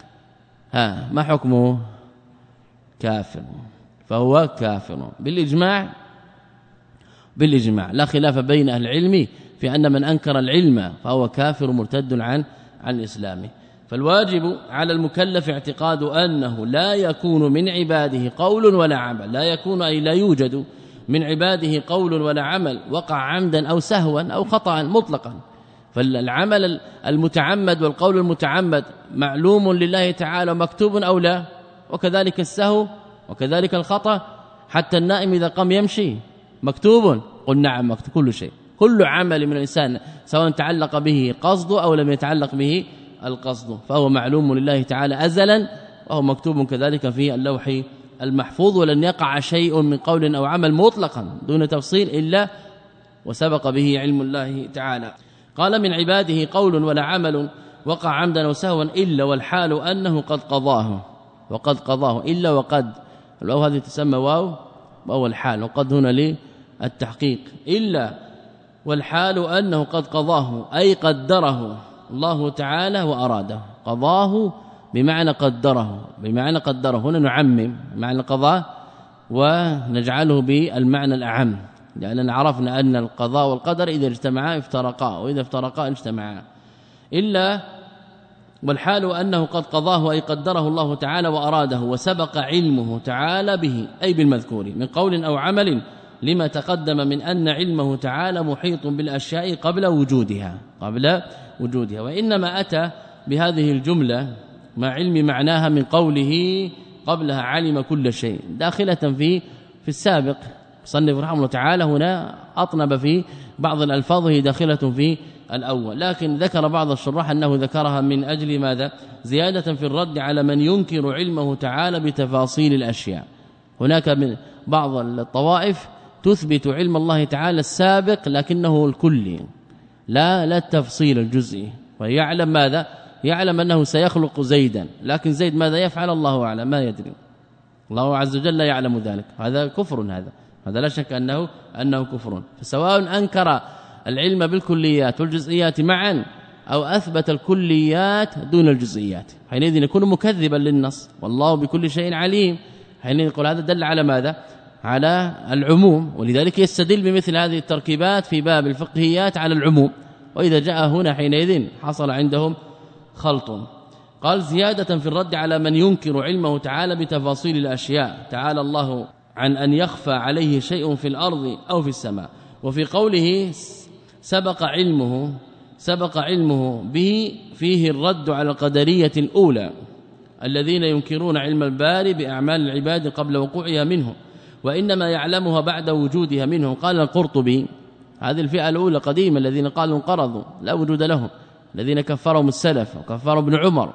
ها ما حكمه؟ كافر، فهو كافر بالإجماع. بالإجماع لا خلاف بين أهل العلم في أن من أنكر العلم فهو كافر مرتد عن عن الإسلام. فالواجب على المكلف اعتقاد أنه لا يكون من عباده قول ولا عمل، لا يكون أي لا يوجد من عباده قول ولا عمل وقع عمدا أو سهوا أو خطأ مطلقا. فالعمل المتعمد والقول المتعمد معلوم لله تعالى ومكتوب أو لا، وكذلك السهو وكذلك الخطأ. حتى النائم إذا قام يمشي مكتوب، قل نعم مكتوب كل شيء، كل عمل من الإنسان سواء تعلق به قصد أو لم يتعلق به القصد فهو معلوم لله تعالى أزلا، وهو مكتوب كذلك في اللوح المحفوظ. ولن يقع شيء من قول أو عمل مطلقا دون تفصيل إلا وسبق به علم الله تعالى. قال من عباده قول ولا عمل وقع عمدا أو سهوا إلا والحال أنه قد قضاه، وقد قضاه إلا وقد، الواو هذه تسمى واو واو الحال، وقد هنا للتحقيق. إلا والحال أنه قد قضاه أي قدره الله تعالى وأراده. قضاه بمعنى قدره، بمعنى قدره هنا نعمم معنى القضاء ونجعله بالمعنى الأعم، لأننا عرفنا أن القضاء والقدر إذا اجتمعا افترقا، وإذا افترقا اجتمعا. إلا والحال أنه قد قضاه أي قدره الله تعالى وأراده، وسبق علمه تعالى به أي بالمذكور من قول أو عمل، لما تقدم من أن علمه تعالى محيط بالأشياء قبل وجودها قبل وجودها. وإنما أتى بهذه الجملة مع علم معناها من قوله قبلها علم كل شيء داخلة في في السابق. صنف رحمه الله تعالى هنا أطنب في بعض الألفاظ هي داخلة في الأول، لكن ذكر بعض الشراح أنه ذكرها من أجل ماذا؟ زيادة في الرد على من ينكر علمه تعالى بتفاصيل الأشياء. هناك من بعض الطوائف تثبت علم الله تعالى السابق لكنه الكلي لا لا التفصيل الجزئي، ويعلم ماذا؟ يعلم أنه سيخلق زيدا، لكن زيد ماذا يفعل الله أعلم، ما يدري، الله عز وجل لا يعلم ذلك. هذا كفر، هذا هذا لا شك أنه أنه كفر. فسواء أنكر العلم بالكليات والجزئيات معا أو أثبت الكليات دون الجزئيات، حينئذ يكون مكذبا للنص. والله بكل شيء عليم، حينئذ يقول هذا دل على ماذا؟ على العموم، ولذلك يستدل بمثل هذه التركيبات في باب الفقهيات على العموم. وإذا جاء هنا حينئذ حصل عندهم خلط. قال زيادة في الرد على من ينكر علمه تعالى بتفاصيل الأشياء، تعالى الله عن أن يخفى عليه شيء في الأرض أو في السماء. وفي قوله سبق علمه سبق علمه به فيه الرد على القدرية الأولى الذين ينكرون علم الباري بأعمال العباد قبل وقوعها منه، وإنما يعلمها بعد وجودها منه. قال القرطبي هذه الفئة الأولى قديمة الذين قالوا انقرضوا لا وجود لهم، الذين كفرهم السلف وكفروا ابن عمر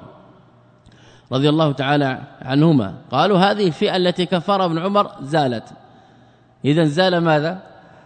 رضي الله تعالى عنهما، قالوا هذه الفئة التي كفرها ابن عمر زالت. إذن زال ماذا؟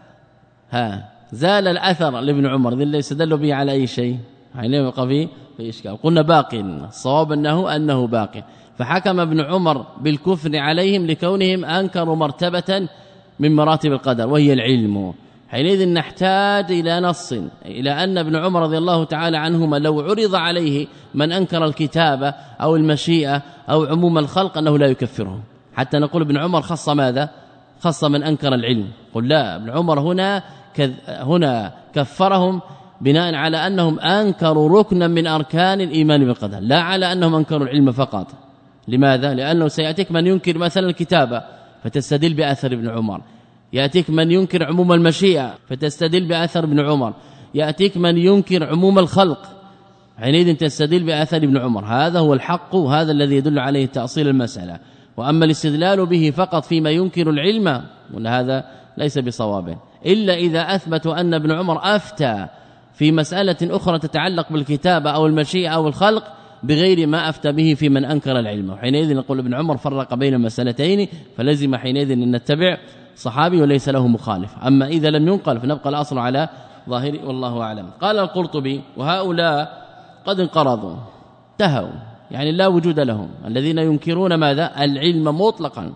ها زال الأثر لابن عمر اللي يستدل به على أي شيء، حينما يبقى فيه في إشكال. قلنا باق، الصواب أنه أنه باق. فحكم ابن عمر بالكفر عليهم لكونهم أنكروا مرتبة من مراتب القدر وهي العلم. حينئذ نحتاج إلى نص إلى أن ابن عمر رضي الله تعالى عنهما لو عرض عليه من أنكر الكتابة أو المشيئة أو عموم الخلق أنه لا يكفرهم، حتى نقول ابن عمر خص ماذا؟ خص من أنكر العلم. قل لا، ابن عمر هنا هنا كفرهم بناء على أنهم أنكروا ركنا من أركان الإيمان بالقدر، لا على أنهم أنكروا العلم فقط. لماذا؟ لأنه سيأتيك من ينكر مثلا الكتابة فتستدل بأثر ابن عمر، يأتيك من ينكر عموم المشيئة فتستدل بأثر ابن عمر، يأتيك من ينكر عموم الخلق حينئذ تستدل بأثر ابن عمر. هذا هو الحق، وهذا الذي يدل عليه تأصيل المسألة. وأما الاستدلال به فقط فيما ينكر العلم وهذا ليس بصواب، إلا إذا أثبتوا أن ابن عمر أفتى في مسألة أخرى تتعلق بالكتابة أو المشيئة أو الخلق بغير ما أفتى به في من أنكر العلم. وحينئذ نقول ابن عمر فرق بين مسألتين، فلازم حينئذ أن نتبع صحابي وليس له مخالف. أما إذا لم ينقل فنبقى الأصل على ظاهري والله أعلم. قال القرطبي: وهؤلاء قد انقرضوا تهوا، يعني لا وجود لهم، الذين ينكرون ماذا؟ العلم مطلقا،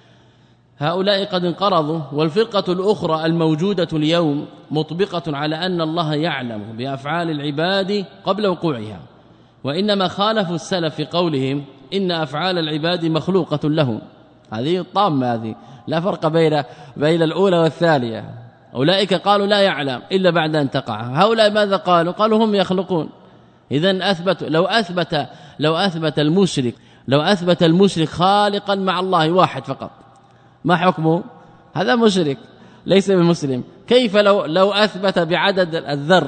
هؤلاء قد انقرضوا. والفرقة الأخرى الموجودة اليوم مطبقة على أن الله يعلم بأفعال العباد قبل وقوعها، وإنما خالفوا السلف في قولهم إن أفعال العباد مخلوقة لهم. هذه الطامة، هذه لا فرق بين بين الأولى والثانية. أولئك قالوا لا يعلم إلا بعد أن تقع، هؤلاء ماذا قالوا؟ قالوا هم يخلقون. إذن أثبت لو أثبت لو أثبت المشرك لو أثبت المشرك خالقا مع الله واحد فقط، ما حكمه؟ هذا مشرك ليس بمسلم. كيف لو لو أثبت بعدد الذر؟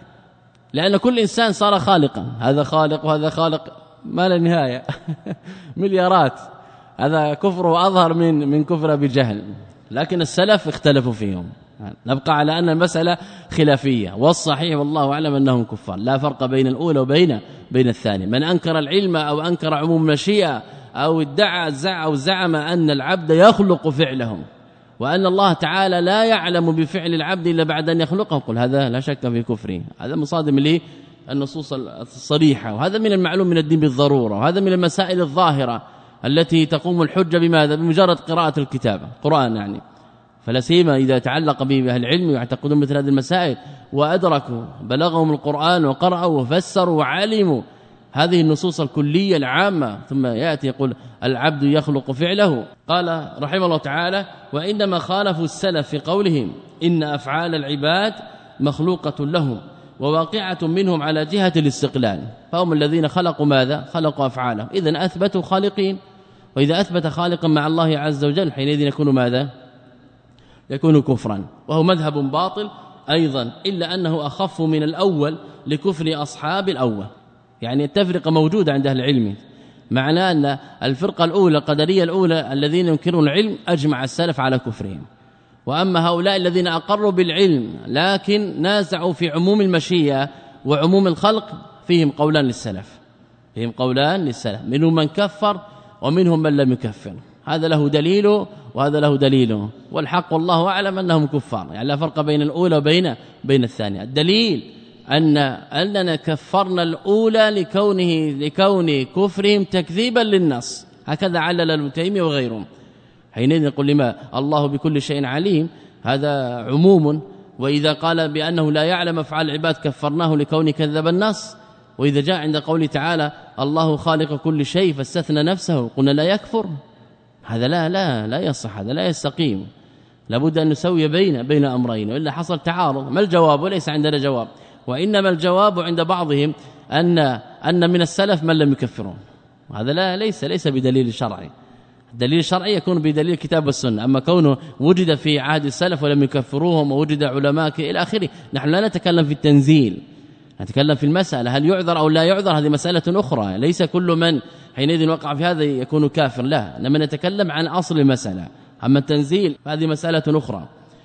لأن كل إنسان صار خالقا، هذا خالق وهذا خالق ما لا نهاية مليارات. هذا كفر أظهر من من كفر بجهل. لكن السلف اختلفوا فيهم، نبقى على أن المسألة خلافية، والصحيح والله أعلم أنهم كفار، لا فرق بين الأولى وبين بين الثانية. من أنكر العلم أو أنكر عموم المشيئة أو ادعى أو زعم أن العبد يخلق فعلهم وأن الله تعالى لا يعلم بفعل العبد إلا بعد أن يخلقه، قل هذا لا شك في كفره. هذا مصادم للنصوص الصريحة، وهذا من المعلوم من الدين بالضرورة، وهذا من المسائل الظاهرة التي تقوم الحجة بماذا؟ بمجرد قراءة الكتاب القرآن يعني. فلا سيما إذا تعلق به أهل العلم يعتقدون مثل هذه المسائل وأدركوا بلغهم القرآن وقرأوا وفسروا وعلموا هذه النصوص الكلية العامة، ثم يأتي يقول العبد يخلق فعله. قال رحمه الله تعالى: وإنما خالفوا السلف في قولهم إن أفعال العباد مخلوقة لهم وواقعة منهم على جهة الاستقلال، فهم الذين خلقوا ماذا؟ خلقوا أفعالهم. إذن أثبتوا خالقين، وإذا أثبت خالقا مع الله عز وجل حينئذ يكون ماذا؟ يكون كفرا، وهو مذهب باطل أيضا، إلا أنه أخف من الأول لكفر أصحاب الأول. يعني التفرقة موجودة عند أهل العلم، معناه أن الفرقة الأولى القدرية الأولى الذين ينكرون العلم أجمع السلف على كفرهم. وأما هؤلاء الذين أقروا بالعلم لكن نازعوا في عموم المشيئة وعموم الخلق فيهم قولان للسلف فيهم قولان للسلف منهم من كفر ومنهم من لم يكفر. هذا له دليله وهذا له دليله، والحق والله أعلم أنهم كفار، يعني لا فرق بين الأولى وبين بين الثانية. الدليل أن أننا كفرنا الأولى لكونه لكون كفرهم تكذيبا للنص، هكذا علل ابن تيمية وغيرهم. حينئذ نقول لما الله بكل شيء عليم، هذا عموم. وإذا قال بأنه لا يعلم أفعال العباد كفرناه لكونه كذب النص. وإذا جاء عند قول تعالى الله خالق كل شيء فاستثنى نفسه قلنا لا يكفر، هذا لا لا لا يصح، هذا لا يستقيم. لابد أن نسوي بين بين أمرين، وإلا حصل تعارض. ما الجواب؟ وليس عندنا جواب، وإنما الجواب عند بعضهم أن أن من السلف من لم يكفرون. هذا لا ليس ليس بدليل شرعي. الدليل الشرعي يكون بدليل الكتاب والسنة، أما كونه وجد في عهد السلف ولم يكفروهم ووجد علماء إلى آخره. نحن لا نتكلم في التنزيل، نتكلم في المسألة هل يعذر أو لا يعذر، هذه مسألة أخرى. ليس كل من حينئذ وقع في هذا يكون كافر، لا، لما نتكلم عن أصل المسألة. أما التنزيل هذه مسألة أخرى،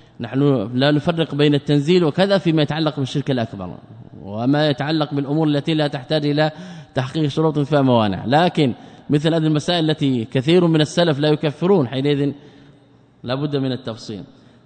نحن لا نفرق بين التنزيل وكذا فيما يتعلق بالشرك الأكبر، وما يتعلق بالأمور التي لا تحتاج إلى تحقيق شروط فيها موانع. لكن مثل هذه المسائل التي كثير من السلف لا يكفرون، حينئذ لا بد من التفصيل.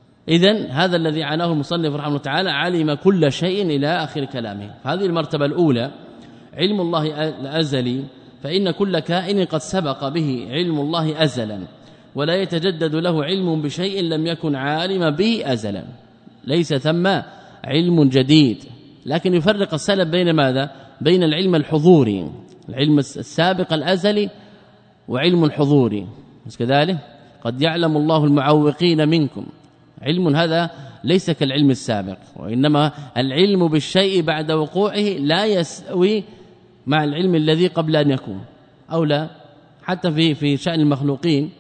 إذن هذا الذي عناه المصنف رحمه الله تعالى علم كل شيء إلى آخر كلامه. هذه المرتبة الأولى علم الله الأزلي، فإن كل كائن قد سبق به علم الله أزلا، ولا يتجدد له علم بشيء لم يكن عالما به أزلا، ليس ثم علم جديد. لكن يفرق السلف بين ماذا؟ بين العلم الحضوري، العلم السابق الأزلي، وعلم الحضوري. كذلك قد يعلم الله المعوقين منكم، علم هذا ليس كالعلم السابق، وإنما العلم بالشيء بعد وقوعه لا يسوي مع العلم الذي قبل أن يكون أو لا. حتى في في شأن المخلوقين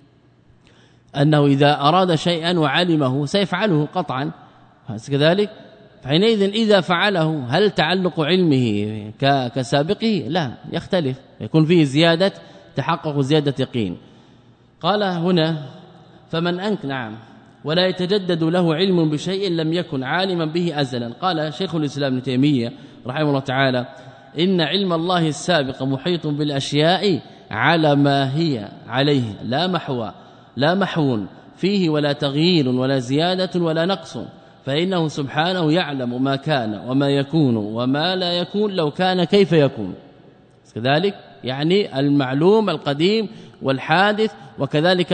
أنه إذا أراد شيئا وعلمه سيفعله قطعا، كذلك فحينئذ إذا فعله هل تعلق علمه كسابقه؟ لا، يختلف، يكون فيه زيادة تحقق زيادة يقين. قال هنا فمن أنك نعم ولا يتجدد له علم بشيء لم يكن عالما به أزلا. قال شيخ الإسلام ابن تيمية رحمه الله تعالى: إن علم الله السابق محيط بالأشياء على ما هي عليه لا محو لا محو فيه ولا تغيير ولا زيادة ولا نقص، فإنه سبحانه يعلم ما كان وما يكون وما لا يكون لو كان كيف يكون. كذلك يعني المعلوم القديم والحادث، وكذلك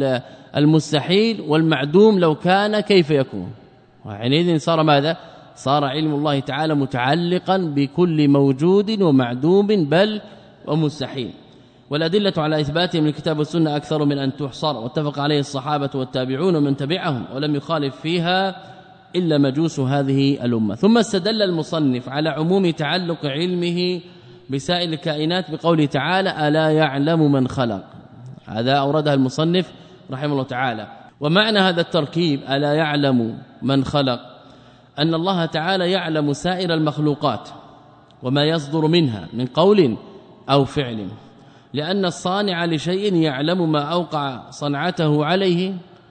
المستحيل والمعدوم لو كان كيف يكون. وحينئذ صار ماذا؟ صار علم الله تعالى متعلقا بكل موجود ومعدوم بل ومستحيل. والأدلة على إثباته من الكتاب والسنة أكثر من أن تحصر، واتفق عليه الصحابة والتابعون ومن تبعهم، ولم يخالف فيها إلا مجوس هذه الأمة. ثم استدل المصنف على عموم تعلق علمه بسائر الكائنات بقوله تعالى: ألا يعلم من خلق. هذا أوردها المصنف رحمه الله تعالى. ومعنى هذا التركيب ألا يعلم من خلق أن الله تعالى يعلم سائر المخلوقات وما يصدر منها من قول أو فعل، لأن الصانع لشيء يعلم ما أوقع صنعته عليه.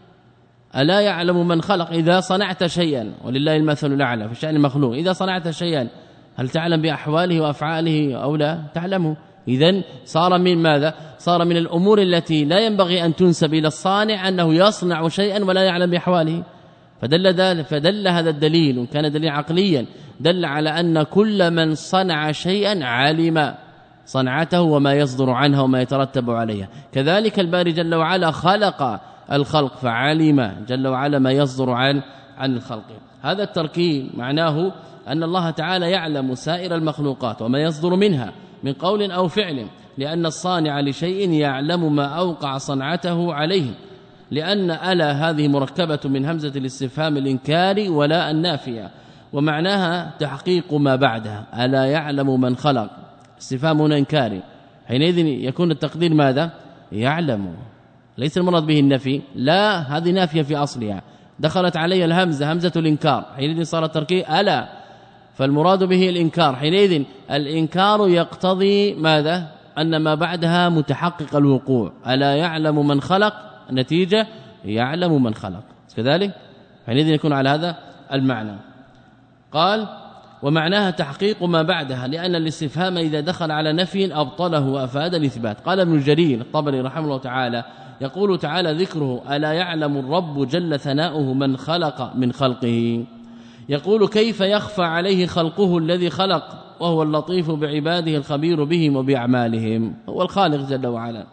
ألا يعلم من خلق، إذا صنعت شيئا ولله المثل الأعلى في شأن المخلوق، إذا صنعت شيئا هل تعلم بأحواله وأفعاله أو لا؟ تعلمه. إذن صار من ماذا؟ صار من الأمور التي لا ينبغي أن تنسب إلى الصانع أنه يصنع شيئا ولا يعلم بأحواله. فدل, فدل هذا الدليل، كان دليل عقليا، دل على أن كل من صنع شيئا علم صنعته وما يصدر عنها وما يترتب عليها. كذلك الباري جل وعلا خلق الخلق فعلم جل وعلا ما يصدر عن عن الخلق. هذا التركيب معناه أن الله تعالى يعلم سائر المخلوقات وما يصدر منها من قول أو فعل، لأن الصانع لشيء يعلم ما أوقع صنعته عليه، لأن ألا هذه مركبة من همزة الاستفهام الإنكاري ولا النافية، ومعناها تحقيق ما بعدها. ألا يعلم من خلق، استفهام إنكاري، حينئذ يكون التقدير ماذا؟ يعلم، ليس المراد به النفي، لا، هذه نافية في أصلها، دخلت علي الهمزة همزة الإنكار، حينئذ صار التركيب ألا، فالمراد به الإنكار. حينئذ الإنكار يقتضي ماذا؟ أن ما بعدها متحقق الوقوع. ألا يعلم من خلق، النتيجة يعلم من خلق، كذلك حينئذ يكون على هذا المعنى. قال: ومعناها تحقيق ما بعدها، لأن الاستفهام إذا دخل على نفي أبطله وأفاد الإثبات. قال ابن جرير الطبري رحمه الله تعالى: يقول تعالى ذكره: ألا يعلم الرب جل ثناؤه من خلق من خلقه. يقول: كيف يخفى عليه خلقه الذي خلق وهو اللطيف بعباده الخبير بهم وبأعمالهم، هو الخالق جل وعلا.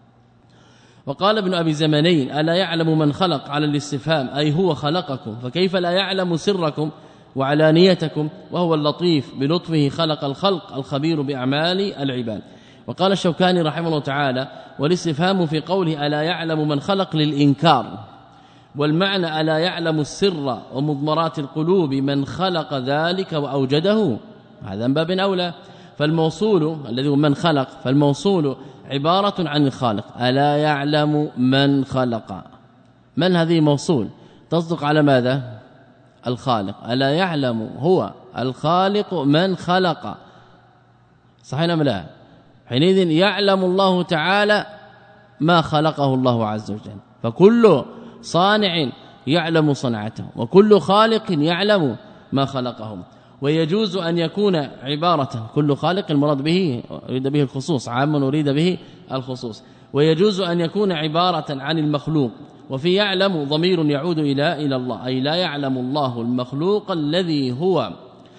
وقال ابن أبي زمانين: ألا يعلم من خلق على الاستفهام، أي هو خلقكم، فكيف لا يعلم سركم وعلانيتكم وهو اللطيف بلطفه خلق الخلق الخبير بأعمال العباد. وقال الشوكاني رحمه الله تعالى: والاستفهام في قوله ألا يعلم من خلق للإنكار، والمعنى ألا يعلم السر ومضمرات القلوب من خلق ذلك وأوجده، هذا من باب أولى. فالموصول الذي هو من خلق، فالموصول عبارة عن الخالق. ألا يعلم من خلق، من هذه موصول تصدق على ماذا؟ الخالق. ألا يعلم هو الخالق من خلق، صحيح أم لا؟ حينئذ يعلم الله تعالى ما خلقه الله عز وجل، فكل صانع يعلم صنعته وكل خالق يعلم ما خلقهم. ويجوز أن يكون عبارة كل خالق المراد به يريد به الخصوص، عام يريد به الخصوص. ويجوز أن يكون عبارة عن المخلوق، وفي يعلم ضمير يعود إلى إلى الله، أي لا يعلم الله المخلوق الذي هو،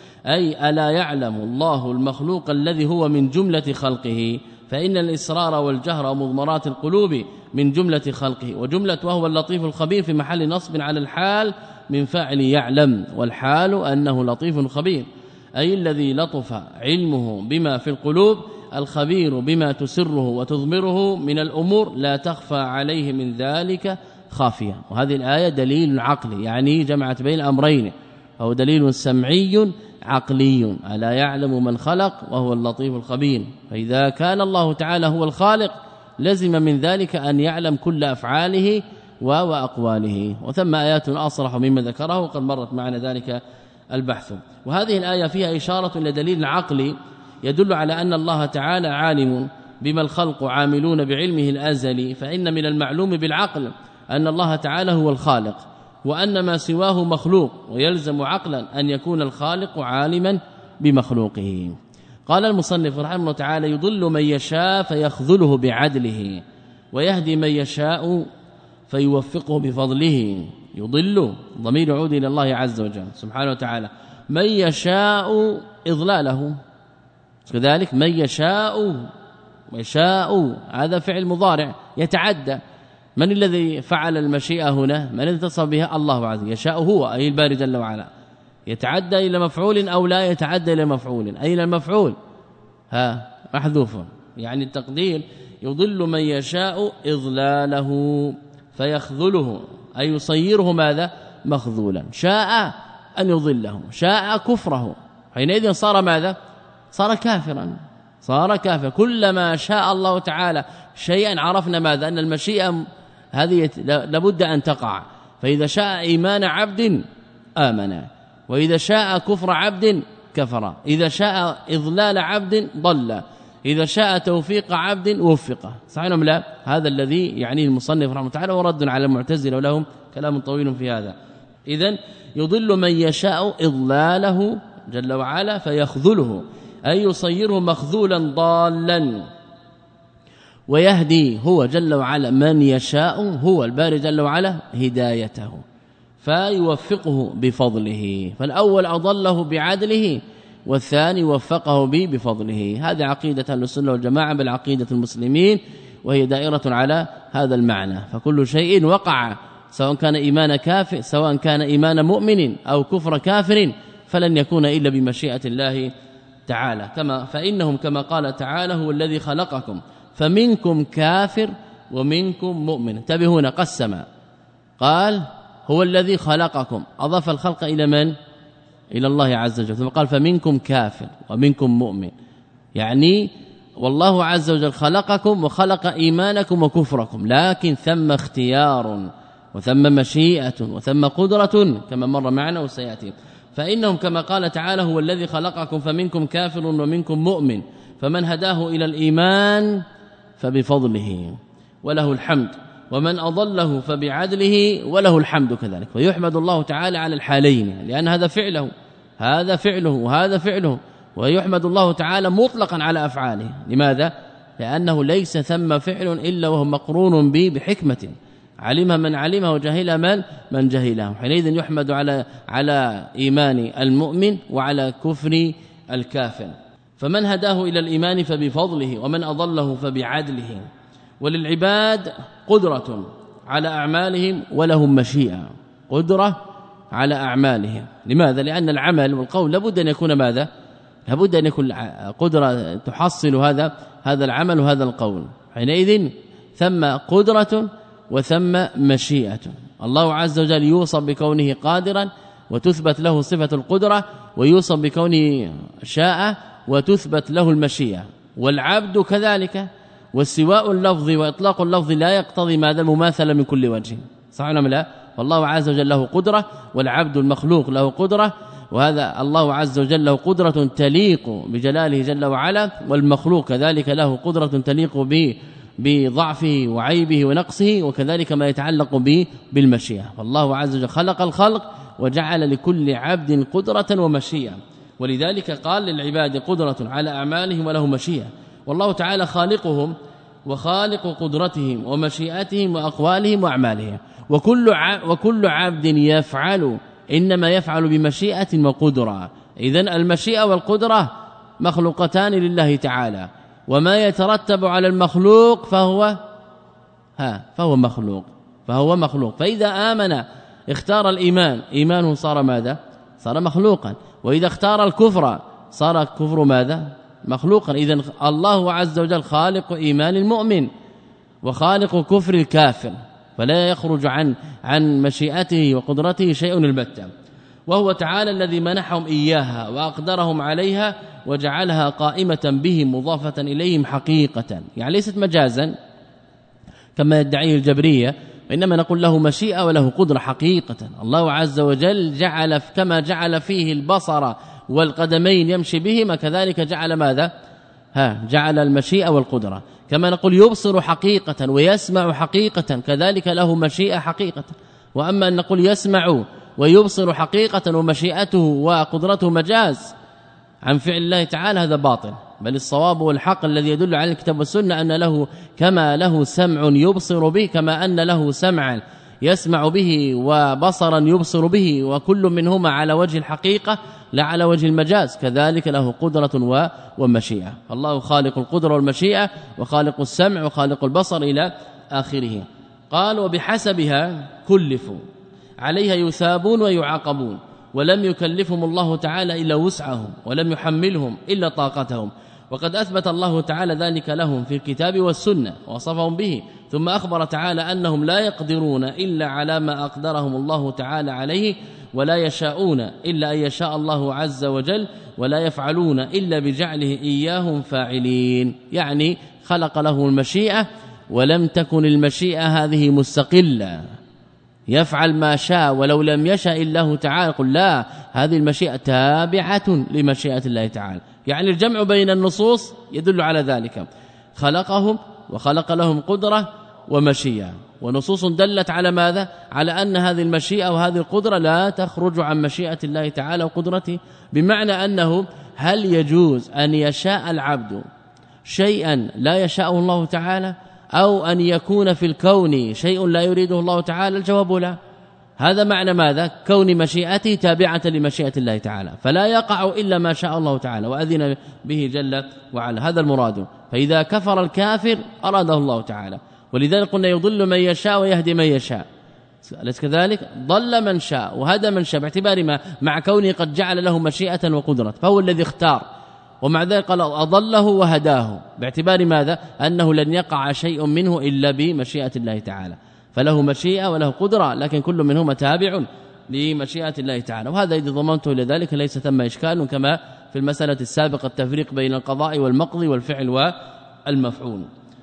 أي ألا يعلم الله المخلوق الذي هو من جملة خلقه، فإن الإسرار والجهر ومضمرات القلوب من جملة خلقه. وجملة وهو اللطيف الخبير في محل نصب على الحال من فاعل يعلم، والحال أنه لطيف خبير، أي الذي لطف علمه بما في القلوب، الخبير بما تسره وتضمره من الأمور لا تخفى عليه من ذلك خافية. وهذه الآية دليل عقلي، يعني جمعت بين الأمرين، أو دليل سمعي عقلي. ألا يعلم من خلق وهو اللطيف الخبير. فإذا كان الله تعالى هو الخالق لزم من ذلك أن يعلم كل أفعاله وأقواله. وثم آيات أصرح مما ذكره وقد مرت معنا ذلك البحث. وهذه الآية فيها إشارة إلى دليل عقلي يدل على أن الله تعالى عالم بما الخلق عاملون بعلمه الأزلي، فإن من المعلوم بالعقل أن الله تعالى هو الخالق وأن ما سواه مخلوق ويلزم عقلا أن يكون الخالق عالما بمخلوقه. قال المصنف رحمه الله تعالى يضل من يشاء فيخذله بعدله ويهدي من يشاء فيوفقه بفضله. يضل ضمير يعود إلى الله عز وجل سبحانه وتعالى، من يشاء إضلاله كذلك، من يشاء يشاء هذا فعل مضارع يتعدى. من الذي فعل المشيئة هنا؟ من الذي اتصف بها؟ الله عز وجل. يشاء هو أي الباري جل وعلا، يتعدى إلى مفعول أو لا يتعدى إلى مفعول، أي إلى المفعول ها محذوف، يعني التقدير يضل من يشاء إضلاله فيخذله أي يصيره ماذا؟ مخذولا. شاء أن يضله، شاء كفره، حينئذ صار ماذا؟ صار كافرا، صار كافر. كلما شاء الله تعالى شيئا عرفنا ماذا؟ أن المشيئة هذه لابد أن تقع. فإذا شاء إيمان عبد آمن، وإذا شاء كفر عبد كفر، إذا شاء إضلال عبد ضل، إذا شاء توفيق عبد وفقه. صحيح أم لا؟ هذا الذي يعني المصنف رحمه الله تعالى ورد على المعتزلة ولهم كلام طويل في هذا. إذن يضل من يشاء إضلاله جل وعلا فيخذله أي يصيره مخذولا ضالا، ويهدي هو جل وعلا من يشاء هو الباري جل وعلا هدايته فيوفقه بفضله. فالأول أضله بعدله والثاني وفقه به بفضله. هذه عقيدة أهل السنة والجماعة بل عقيدة المسلمين، وهي دائرة على هذا المعنى. فكل شيء وقع سواء كان إيمان كافر سواء كان إيمان مؤمن أو كفر كافر فلن يكون إلا بمشيئة الله تعالى. كما فإنهم كما قال تعالى هو الذي خلقكم فمنكم كافر ومنكم مؤمن. انتبهون، قسم قال هو الذي خلقكم، أضاف الخلق إلى من؟ إلى الله عز وجل، ثم قال فمنكم كافر ومنكم مؤمن، يعني والله عز وجل خلقكم وخلق إيمانكم وكفركم، لكن ثم اختيار وثم مشيئة وثم قدرة كما مر معنا وسيأتي. فإنهم كما قال تعالى هو الذي خلقكم فمنكم كافر ومنكم مؤمن، فمن هداه إلى الإيمان فبفضله وله الحمد، ومن أضله فبعدله وله الحمد كذلك. ويحمد الله تعالى على الحالين لأن هذا فعله هذا فعله وهذا فعله، ويحمد الله تعالى مطلقا على أفعاله. لماذا؟ لأنه ليس ثم فعل إلا وهو مقرون به بحكمة، علم من علمه وجهل من من جهله. حينئذ يحمد على على إيمان المؤمن وعلى كفر الكافر. فمن هداه إلى الإيمان فبفضله ومن أضله فبعدله. وللعباد قدرة على أعمالهم ولهم مشيئة، قدرة على أعمالهم. لماذا؟ لأن العمل والقول لابد أن يكون ماذا؟ لابد أن يكون قدرة تحصل هذا هذا العمل وهذا القول. حينئذ ثم قدرة وثم مشيئة. الله عز وجل يوصف بكونه قادرا وتثبت له صفة القدرة، ويوصف بكونه شاء وتثبت له المشيئة. والعبد كذلك، والسواء اللفظ وإطلاق اللفظ لا يقتضي ماذا؟ المماثلة من كل وجه. صح ولا لا؟ والله عز وجل له قدرة والعبد المخلوق له قدرة، وهذا الله عز وجل له قدرة تليق بجلاله جل وعلا، والمخلوق كذلك له قدرة تليق به بضعفه وعيبه ونقصه، وكذلك ما يتعلق به بالمشيئة. فالله عز وجل خلق الخلق وجعل لكل عبد قدرة ومشيئة، ولذلك قال للعباد قدرة على أعمالهم وله مشيئة. والله تعالى خالقهم وخالق قدرتهم ومشيئتهم وأقوالهم وأعمالهم. وكل وكل عبد يفعل إنما يفعل بمشيئة وقدرة. إذن المشيئة والقدرة مخلوقتان لله تعالى، وما يترتب على المخلوق فهو ها فهو مخلوق فهو مخلوق. فإذا آمن اختار الإيمان، إيمانه صار ماذا؟ صار مخلوقا. وإذا اختار الكفر صار كفر ماذا؟ مخلوقا. إذن الله عز وجل خالق إيمان المؤمن وخالق كفر الكافر، فلا يخرج عن عن مشيئته وقدرته شيء البتة. وهو تعالى الذي منحهم إياها وأقدرهم عليها وجعلها قائمة بهم مضافة إليهم حقيقة، يعني ليست مجازا كما يدعيه الجبرية، وإنما نقول له مشيئة وله قدرة حقيقة. الله عز وجل جعل كما جعل فيه البصر والقدمين يمشي بهما، كذلك جعل ماذا؟ ها جعل المشيئة والقدرة. كما نقول يبصر حقيقة ويسمع حقيقة كذلك له مشيئة حقيقة. وأما أن نقول يسمع ويبصر حقيقة ومشيئته وقدرته مجاز عن فعل الله تعالى هذا باطل، بل الصواب والحق الذي يدل على الكتاب والسنة أن له كما له سمع يبصر به كما أن له سمعا يسمع به وبصرا يبصر به وكل منهما على وجه الحقيقة لا على وجه المجاز كذلك له قدرة ومشيئة. الله خالق القدرة والمشيئة وخالق السمع وخالق البصر إلى آخره. قال وبحسبها كلفوا عليها يثابون ويعاقبون ولم يكلفهم الله تعالى إلا وسعهم ولم يحملهم إلا طاقتهم، وقد أثبت الله تعالى ذلك لهم في الكتاب والسنة ووصفهم به، ثم أخبر تعالى أنهم لا يقدرون إلا على ما أقدرهم الله تعالى عليه، ولا يشاءون إلا أن يشاء الله عز وجل، ولا يفعلون إلا بجعله إياهم فاعلين. يعني خلق له المشيئة ولم تكن المشيئة هذه مستقلة يفعل ما شاء ولو لم يشاء الله تعالى، قل لا، هذه المشيئة تابعة لمشيئة الله تعالى. يعني الجمع بين النصوص يدل على ذلك، خلقهم وخلق لهم قدرة ومشيئة، ونصوص دلت على ماذا؟ على أن هذه المشيئة وهذه القدرة لا تخرج عن مشيئة الله تعالى وقدرته، بمعنى أنه هل يجوز أن يشاء العبد شيئا لا يشاءه الله تعالى، أو أن يكون في الكون شيء لا يريده الله تعالى؟ الجواب لا. هذا معنى ماذا؟ كون مشيئته تابعة لمشيئة الله تعالى، فلا يقع إلا ما شاء الله تعالى وأذن به جل وعلا، هذا المراد. فإذا كفر الكافر أراده الله تعالى، ولذلك قلنا يضل من يشاء ويهدي من يشاء، أليس كذلك؟ ضل من شاء وهدى من شاء باعتبار ما مع كونه قد جعل له مشيئة وقدرة، فهو الذي اختار، ومع ذلك قال أضله وهداه باعتبار ماذا؟ أنه لن يقع شيء منه إلا بمشيئة الله تعالى، فله مشيئة وله قدرة، لكن كل منهما تابع لمشيئة الله تعالى. وهذا إذا ضمنته إلى ذلك ليس ثم إشكال، كما في المسألة السابقة التفريق بين القضاء والمقضي والفعل والمفعول.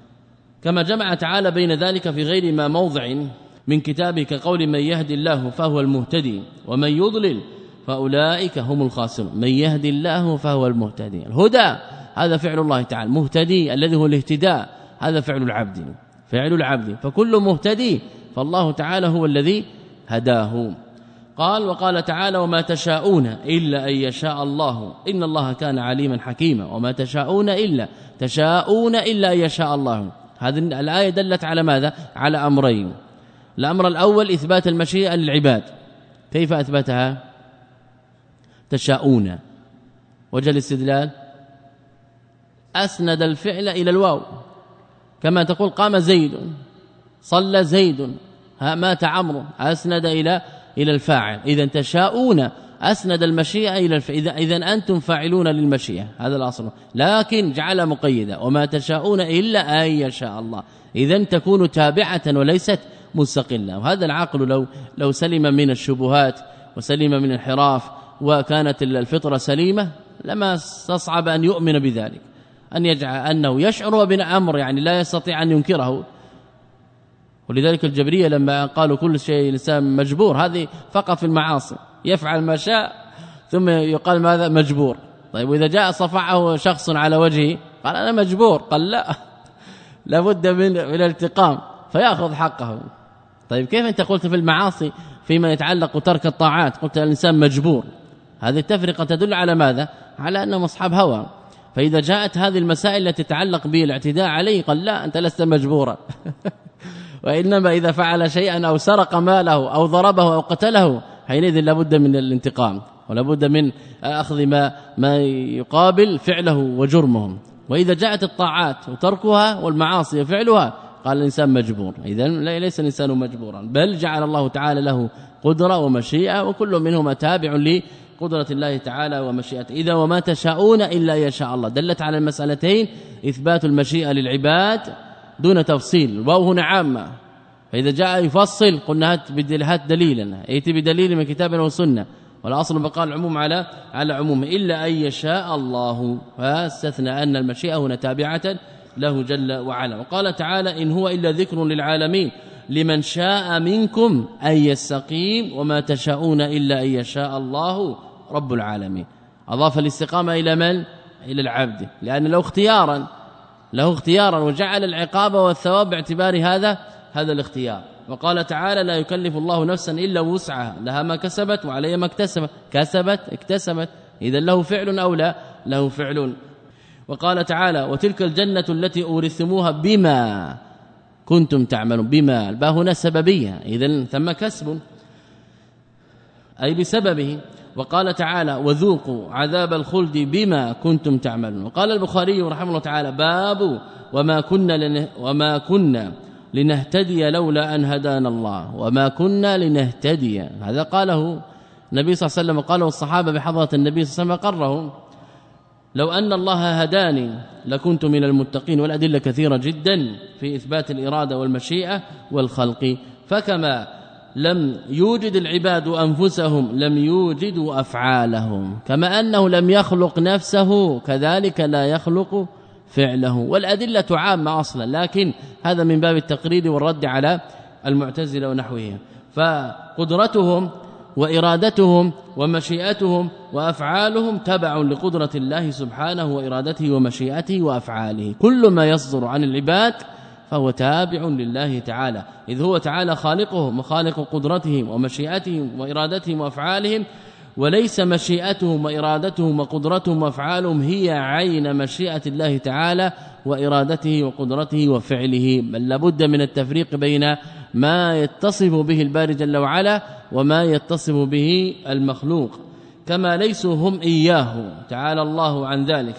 كما جمع تعالى بين ذلك في غير ما موضع من كتابه كقول من يهدي الله فهو المهتدي ومن يضلل فأولئك هم الخاسرون. من يهدي الله فهو المهتدي، الهدى هذا فعل الله تعالى، مهتدي الذي هو الاهتداء هذا فعل العبد، فعل العبد، فكل مهتدي فالله تعالى هو الذي هداه. قال وقال تعالى وما تشاءون إلا أن يشاء الله إن الله كان عليما حكيما، وما تشاءون إلا تشاءون إلا أن يشاء الله. هذه الآية دلت على ماذا؟ على أمرين. الأمر الأول إثبات المشيئة للعباد، كيف أثبتها؟ تشاءون، وجه الاستدلال أسند الفعل إلى الواو، كما تقول قام زيد، صلى زيد، مات عمرو، أسند إلى إلى الفاعل. إذا تشاءون أسند المشيئة إلى الفعل، إذا إذن أنتم فاعلون للمشيئة، هذا الأصل، لكن جعل مقيدا وما تشاءون إلا أن يشاء الله، إذن تكون تابعة وليست مستقلة. وهذا العقل لو لو سلم من الشبهات وسلم من الانحراف وكانت الفطرة سليمة لما استصعب أن يؤمن بذلك، أن يجعل أنه يشعر بأمر يعني لا يستطيع أن ينكره. ولذلك الجبرية لما قالوا كل شيء الإنسان مجبور، هذه فقط في المعاصي، يفعل ما شاء ثم يقال ماذا؟ مجبور. طيب وإذا جاء صفعه شخص على وجهه قال أنا مجبور، قال لا، لابد من من الالتقام فيأخذ حقه. طيب كيف أنت قلت في المعاصي فيما يتعلق ترك الطاعات قلت الإنسان مجبور؟ هذه التفرقة تدل على ماذا؟ على أنه أصحاب هوى. فإذا جاءت هذه المسائل التي تتعلق به الاعتداء عليه قال لا، أنت لست مجبورا وإنما إذا فعل شيئا أو سرق ماله أو ضربه أو قتله حينئذ لابد من الانتقام ولابد من أخذ ما ما يقابل فعله وجرمهم. وإذا جاءت الطاعات وتركها والمعاصي وفعلها قال الإنسان مجبور، إذن ليس الإنسان مجبورا، بل جعل الله تعالى له قدرة ومشيئة، وكل منهما تابع لقدرة الله تعالى ومشيئته. إذا وما تشاءون إلا يشاء الله دلت على المسألتين، إثبات المشيئة للعباد دون تفصيل، واو هنا عامة، فإذا جاء يفصل قلنا هات دليلا، ائتي بدليل من كتاب وسنة، والاصل بقاء العموم على على عمومه إلا أن يشاء الله، فاستثنى أن المشيئة هنا تابعة له جل وعلا. وقال تعالى إن هو إلا ذكر للعالمين لمن شاء منكم أن يستقيم وما تشاءون إلا أن يشاء الله رب العالمين. أضاف الاستقامة إلى من؟ إلى العبد، لأن لو اختيارا له اختيارا وجعل العقاب والثواب باعتبار هذا هذا الاختيار. وقال تعالى لا يكلف الله نفسا إلا وسعها لها ما كسبت وعليها ما اكتسبت كسبت اكتسبت إذا له فعل أو لا له فعل. وقال تعالى وتلك الجنة التي أورثتموها بما كنتم تعملون بما الباء هنا سببية إذن ثم كسب أي بسببه. وقال تعالى وذوقوا عذاب الخلد بما كنتم تعملون. وقال البخاري رحمه الله تعالى باب وما كنا لن وما كنا لنهتدي لولا أن هدانا الله وما كنا لنهتدي هذا قاله النبي صلى الله عليه وسلم قاله الصحابة بحضرة النبي صلى الله عليه وسلم قرهم لو أن الله هداني لكنت من المتقين. والأدلة كثيرة جدا في إثبات الإرادة والمشيئة والخلق. فكما لم يوجد العباد أنفسهم لم يوجدوا أفعالهم كما أنه لم يخلق نفسه كذلك لا يخلق فعله. والأدلة عامة أصلا لكن هذا من باب التقرير والرد على المعتزلة ونحوهم. فقدرتهم وإرادتهم ومشيئتهم وأفعالهم تبع لقدرة الله سبحانه وإرادته ومشيئته وأفعاله. كل ما يصدر عن العباد فهو تابع لله تعالى إذ هو تعالى خالقهم وخالق قدرتهم ومشيئتهم وإرادتهم وأفعالهم وليس مشيئتهم وإرادتهم وقدرتهم وأفعالهم هي عين مشيئة الله تعالى وإرادته وقدرته وفعله. بل لابد من التفريق بين ما يتصف به الباري جل وعلا وما يتصف به المخلوق كما ليسوا هم إياه تعالى الله عن ذلك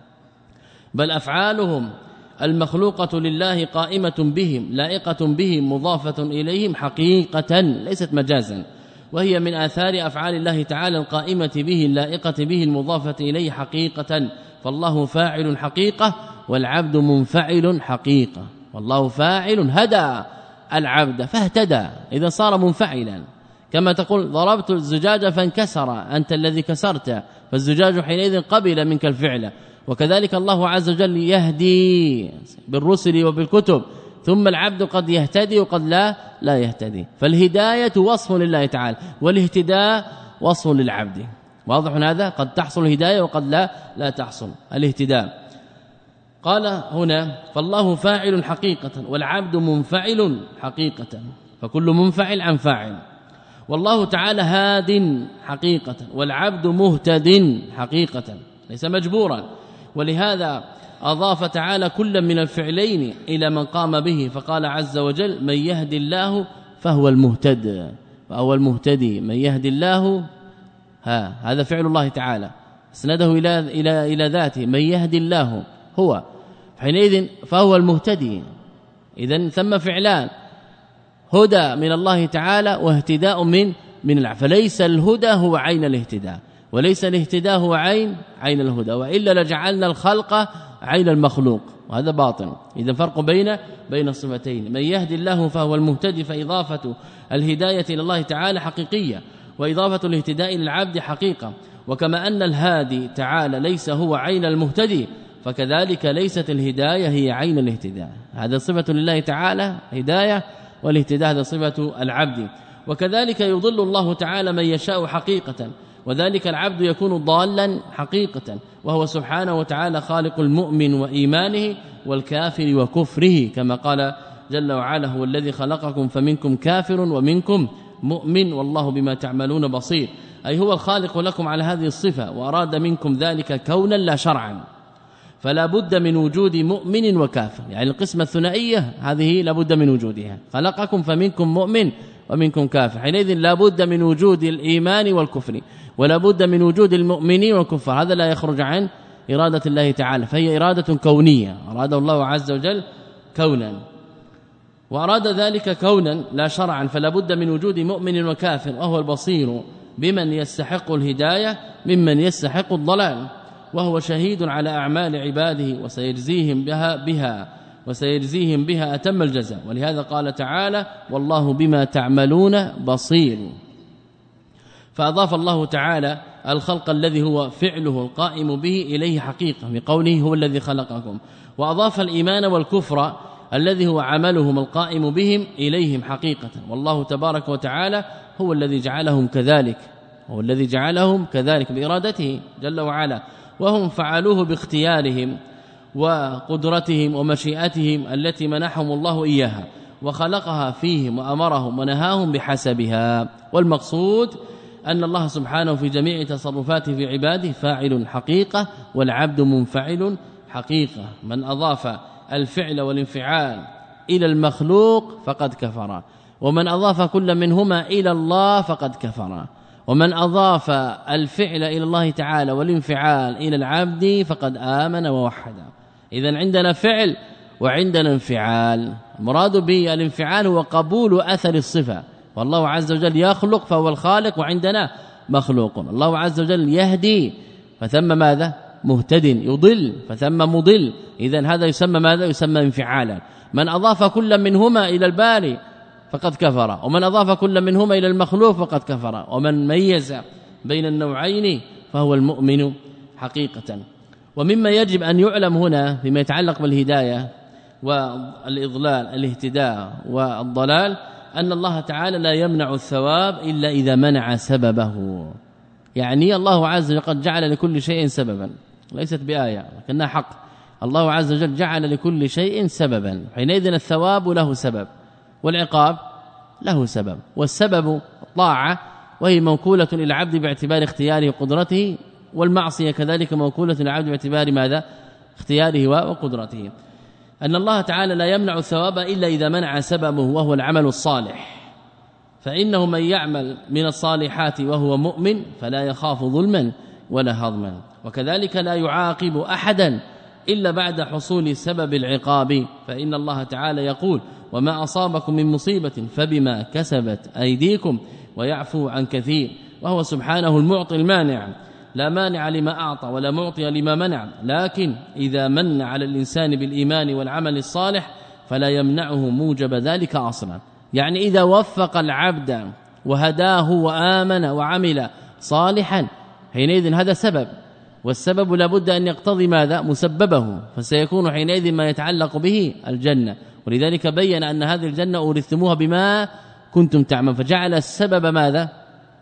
بل أفعالهم المخلوقة لله قائمة بهم لائقة بهم مضافة إليهم حقيقة ليست مجازا وهي من آثار أفعال الله تعالى القائمة به اللائقة به المضافة إليه حقيقة. فالله فاعل حقيقة والعبد منفعل حقيقة. والله فاعل هدى العبد فاهتدى إذا صار منفعلا كما تقول ضربت الزجاج فانكسر أنت الذي كسرت فالزجاج حينئذ قبل منك الفعل. وكذلك الله عز وجل يهدي بالرسل وبالكتب ثم العبد قد يهتدي وقد لا لا يهتدي. فالهداية وصف لله تعالى والاهتداء وصف للعبد. واضح هذا قد تحصل الهداية وقد لا لا تحصل الاهتداء. قال هنا فالله فاعل حقيقة والعبد منفعل حقيقة فكل منفعل عن فاعل. والله تعالى هاد حقيقة والعبد مهتد حقيقة ليس مجبورا. ولهذا أضاف تعالى كل من الفعلين إلى من قام به فقال عز وجل من يهدي الله فهو المهتد فهو المهتدي من يهدي الله ها هذا فعل الله تعالى اسنده إلى إلى إلى ذاته من يهدي الله هو حينئذ فهو المهتدي. إذن ثم فعلان هدى من الله تعالى واهتداء من من العبد. فليس الهدى هو عين الاهتداء وليس الاهتداء هو عين عين الهدى وإلا لجعلنا الخلق عين المخلوق وهذا باطل. إذا فرق بين بين الصفتين من يهدي الله فهو المهتدي فإضافة الهداية إلى الله تعالى حقيقية وإضافة الاهتداء للعبد حقيقة. وكما أن الهادي تعالى ليس هو عين المهتدي فكذلك ليست الهداية هي عين الاهتداء. هذا صفة لله تعالى هداية والاهتداء هذا صفة العبد. وكذلك يضل الله تعالى من يشاء حقيقة وذلك العبد يكون ضالا حقيقة وهو سبحانه وتعالى خالق المؤمن وإيمانه والكافر وكفره كما قال جل وعلا هو الذي خلقكم فمنكم كافر ومنكم مؤمن والله بما تعملون بصير. أي هو الخالق لكم على هذه الصفة وأراد منكم ذلك كونا لا شرعا فلا بد من وجود مؤمن وكافر. يعني القسمة الثنائية هذه لا بد من وجودها خلقكم فمنكم مؤمن ومنكم كافر حينئذ لا بد من وجود الإيمان والكفر ولا بد من وجود المؤمنين والكفار. هذا لا يخرج عن إرادة الله تعالى فهي إرادة كونية أراد الله عز وجل كونا وأراد ذلك كونا لا شرعا فلا بد من وجود مؤمن وكافر وهو البصير بمن يستحق الهداية ممن يستحق الضلال وهو شهيد على أعمال عباده وسيجزيهم بها بها وسيجزيهم بها أتم الجزاء. ولهذا قال تعالى والله بما تعملون بصير. فأضاف الله تعالى الخلق الذي هو فعله القائم به إليه حقيقة بقوله هو الذي خلقكم وأضاف الإيمان والكفر الذي هو عملهم القائم بهم إليهم حقيقة. والله تبارك وتعالى هو الذي جعلهم كذلك هو الذي جعلهم كذلك بإرادته جل وعلا وهم فعلوه باختيارهم وقدرتهم ومشيئتهم التي منحهم الله إياها وخلقها فيهم وأمرهم ونهاهم بحسبها. والمقصود أن الله سبحانه في جميع تصرفاته في عباده فاعل حقيقة والعبد منفعل حقيقة. من أضاف الفعل والانفعال إلى المخلوق فقد كفر، ومن أضاف كل منهما إلى الله فقد كفر، ومن أضاف الفعل إلى الله تعالى والانفعال إلى العبد فقد آمن ووحد. إذن عندنا فعل وعندنا انفعال. المراد به الانفعال هو قبول أثر الصفة، والله عز وجل يخلق فهو الخالق، وعندنا مخلوق. الله عز وجل يهدي فثم ماذا؟ مهتد، يضل فثم مضل. إذن هذا يسمى ماذا؟ يسمى انفعالا. من أضاف كل منهما إلى الباري فقد كفر، ومن أضاف كل منهما إلى المخلوق فقد كفر، ومن ميز بين النوعين فهو المؤمن حقيقة. ومما يجب أن يعلم هنا فيما يتعلق بالهداية والإضلال، الاهتداء والضلال، أن الله تعالى لا يمنع الثواب إلا إذا منع سببه. يعني الله عز وجل قد جعل لكل شيء سببا، ليست بآية لكنها حق. الله عز وجل جعل لكل شيء سببا، حينئذ الثواب له سبب والعقاب له سبب. والسبب طاعة وهي موكولة إلى العبد باعتبار اختياره وقدرته، والمعصية كذلك موكولة إلى العبد باعتبار ماذا؟ اختياره وقدرته. أن الله تعالى لا يمنع الثواب إلا إذا منع سببه وهو العمل الصالح، فإنه من يعمل من الصالحات وهو مؤمن فلا يخاف ظلما ولا هضما. وكذلك لا يعاقب أحدا إلا بعد حصول سبب العقاب، فإن الله تعالى يقول: وما أصابكم من مصيبة فبما كسبت أيديكم ويعفو عن كثير. وهو سبحانه المعطي المانع، لا مانع لما أعطى ولا معطي لما منع، لكن إذا من على الإنسان بالإيمان والعمل الصالح فلا يمنعه موجب ذلك أصلا. يعني إذا وفق العبد وهداه وآمن وعمل صالحا حينئذ هذا سبب، والسبب لابد أن يقتضي ماذا؟ مسببه، فسيكون حينئذ ما يتعلق به الجنة. ولذلك بين أن هذه الجنة أورثتموها بما كنتم تعملون، فجعل السبب ماذا؟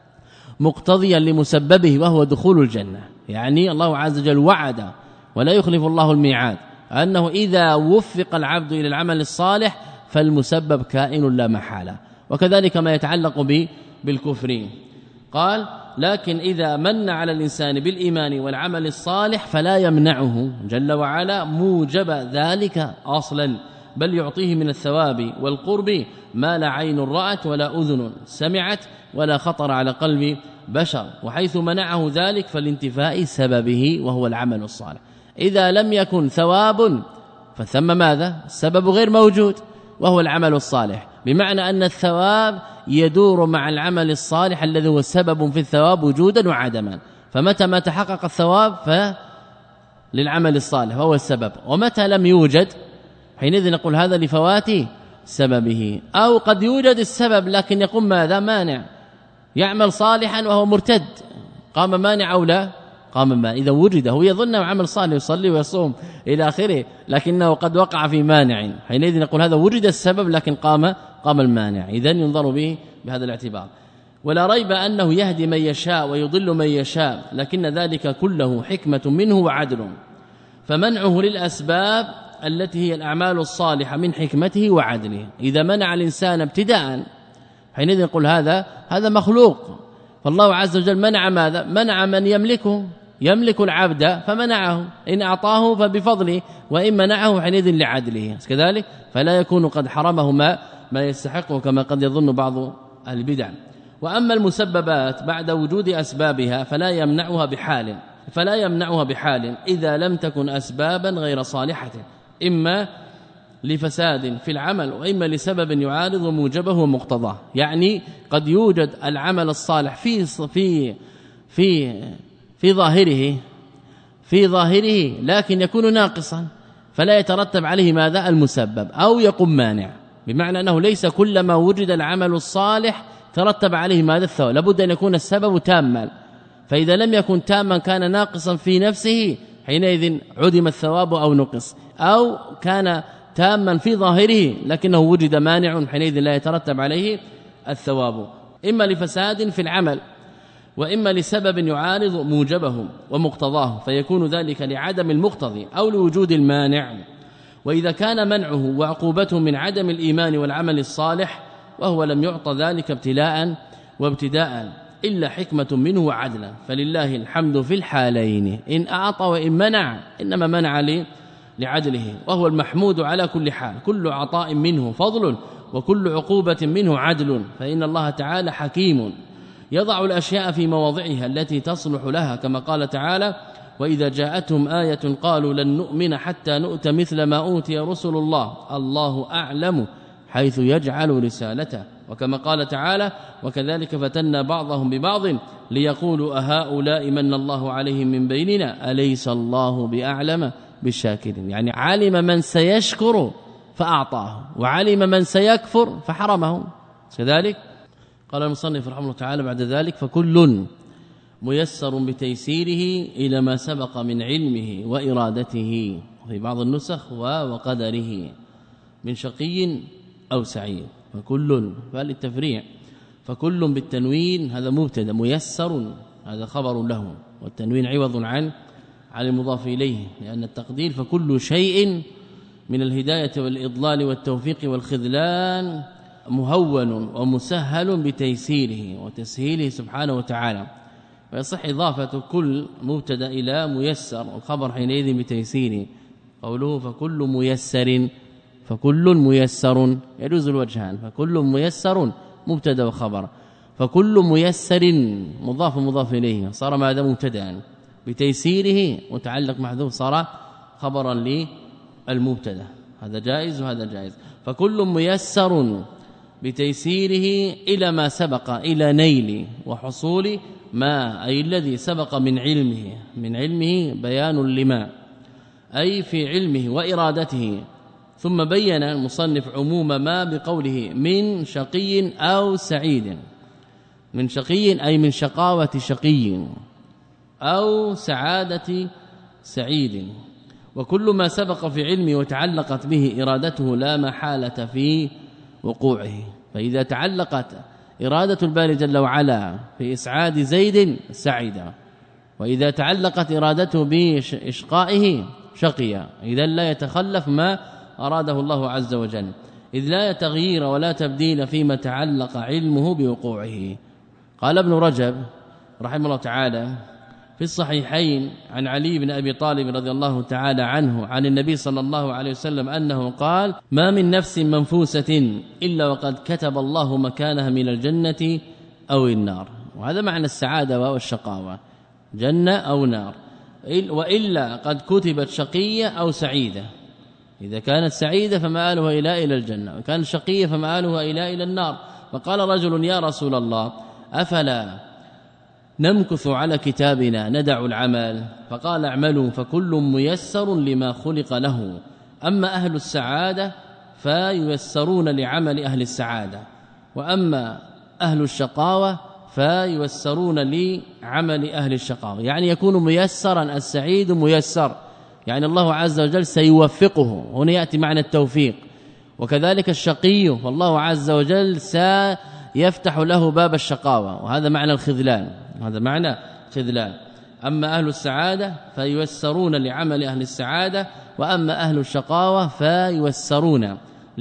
مقتضيا لمسببه وهو دخول الجنة. يعني الله عز وجل وعد ولا يخلف الله الميعاد أنه إذا وفق العبد إلى العمل الصالح فالمسبب كائن لا محالة. وكذلك ما يتعلق به بالكفر، قال: لكن إذا من على الإنسان بالإيمان والعمل الصالح فلا يمنعه جل وعلا موجب ذلك أصلا، بل يعطيه من الثواب والقرب ما لا عين رأت ولا أذن سمعت ولا خطر على قلب بشر. وحيث منعه ذلك فالانتفاء سببه وهو العمل الصالح. إذا لم يكن ثواب فثم ماذا؟ السبب غير موجود وهو العمل الصالح، بمعنى أن الثواب يدور مع العمل الصالح الذي هو سبب في الثواب وجودا وعدما. فمتى ما تحقق الثواب فللعمل الصالح وهو السبب، ومتى لم يوجد حينئذ نقول هذا لفوات سببه. أو قد يوجد السبب لكن يقوم ماذا؟ مانع، يعمل صالحا وهو مرتد، قام مانع أو لا؟ قام مانع. إذا وجد هو يظن عمل صالح يصلي ويصوم إلى آخره، لكنه قد وقع في مانع، حينئذ نقول هذا وجد السبب لكن قام قام المانع. إذن ينظر به بهذا الاعتبار. ولا ريب أنه يهدي من يشاء ويضل من يشاء، لكن ذلك كله حكمة منه وعدل. فمنعه للأسباب التي هي الأعمال الصالحة من حكمته وعدله. إذا منع الإنسان ابتداء حينئذ نقول هذا هذا مخلوق. فالله عز وجل منع ماذا؟ منع من يملكه، يملك العبد فمنعه، إن أعطاه فبفضله، وإن منعه حينئذ لعدله كذلك، فلا يكون قد حرمه ما ما يستحقه كما قد يظن بعض أهل البدع. وأما المسببات بعد وجود أسبابها فلا يمنعها بحال فلا يمنعها بحال إذا لم تكن أسبابا غير صالحة، إما لفساد في العمل وإما لسبب يعارض موجبه ومقتضاه. يعني قد يوجد العمل الصالح في في في في ظاهره في ظاهره لكن يكون ناقصا فلا يترتب عليه ماذا؟ المسبب، أو يقوم مانع، بمعنى أنه ليس كلما وجد العمل الصالح ترتب عليه ماذا؟ الثواب، لابد أن يكون السبب تاما، فإذا لم يكن تاما كان ناقصا في نفسه حينئذ عدم الثواب أو نقص، أو كان تاما في ظاهره لكنه وجد مانع حينئذ لا يترتب عليه الثواب، إما لفساد في العمل وإما لسبب يعارض موجبه ومقتضاه فيكون ذلك لعدم المقتضي أو لوجود المانع. وإذا كان منعه وعقوبته من عدم الإيمان والعمل الصالح وهو لم يعطى ذلك ابتلاء وابتداء إلا حكمة منه وعدلا، فلله الحمد في الحالين، إن أعطى وإن منع، إنما منع لي لعدله، وهو المحمود على كل حال. كل عطاء منه فضل وكل عقوبة منه عدل، فإن الله تعالى حكيم يضع الأشياء في مواضعها التي تصلح لها، كما قال تعالى: وإذا جاءتهم آية قالوا لن نؤمن حتى نؤت مثل ما أوتي رسل الله الله أعلم حيث يجعل رسالته. وكما قال تعالى: وكذلك فتنا بعضهم ببعض ليقولوا أهؤلاء من الله عليهم من بيننا أليس الله بأعلم بالشاكرين. يعني علم من سيشكر فأعطاه، وعلم من سيكفر فحرمه. كذلك قال المصنف رحمه الله تعالى بعد ذلك: فكل ميسر بتيسيره إلى ما سبق من علمه وإرادته، في بعض النسخ وقدره، من شقي أو سعيد. فكل فالتفريع، فكل بالتنوين هذا مبتدا، ميسر هذا خبر له، والتنوين عوض عن عن المضاف إليه، لأن التقدير فكل شيء من الهداية والإضلال والتوفيق والخذلان مهون ومسهل بتيسيره وتسهيله سبحانه وتعالى. ويصح إضافة كل مبتدا إلى ميسر، والخبر حينئذ بتيسيره. قوله فكل ميسر، فكل ميسر يجوز الوجهان، فكل ميسر مبتدا وخبر، فكل ميسر مضاف مضاف إليه صار ماذا مبتدا، بتيسيره متعلق محذوف صار خبرا للمبتدا، هذا جائز وهذا جائز. فكل ميسر بتيسيره إلى ما سبق، إلى نيل وحصول ما، أي الذي سبق من علمه، من علمه بيان لما، أي في علمه وإرادته. ثم بين المصنف عموم ما بقوله من شقي أو سعيد، من شقي أي من شقاوة شقي أو سعادة سعيد، وكل ما سبق في علمه وتعلقت به إرادته لا محالة في وقوعه. فإذا تعلقت إرادة الباري جل وعلا في إسعاد زيد سعيد، وإذا تعلقت إرادته بإشقائه شقي، إذا لا يتخلف ما أراده الله عز وجل، إذ لا تغيير ولا تبديل فيما تعلق علمه بوقوعه. قال ابن رجب رحمه الله تعالى في الصحيحين عن علي بن أبي طالب رضي الله تعالى عنه عن النبي صلى الله عليه وسلم أنه قال: ما من نفس منفوسة إلا وقد كتب الله مكانها من الجنة أو النار. وهذا معنى السعادة والشقاوة، جنة أو نار، وإلا قد كتبت شقية أو سعيدة. إذا كانت سعيدة فمآلها إلى إلى الجنة، وكانت شقية فمآلها إلى إلى النار. فقال رجل: يا رسول الله أفلا نمكث على كتابنا ندع العمل؟ فقال: اعملوا فكل ميسر لما خلق له، أما أهل السعادة فييسرون لعمل أهل السعادة، وأما أهل الشقاوة فييسرون لعمل أهل الشقاوة. يعني يكون ميسرا، السعيد ميسر، يعني الله عز وجل سيوفقه، هنا يأتي معنى التوفيق. وكذلك الشقي فالله عز وجل سيفتح له باب الشقاوة، وهذا معنى الخذلان، هذا معنى خذلان. أما أهل السعادة فييسرون لعمل أهل السعادة، وأما أهل الشقاوة فييسرون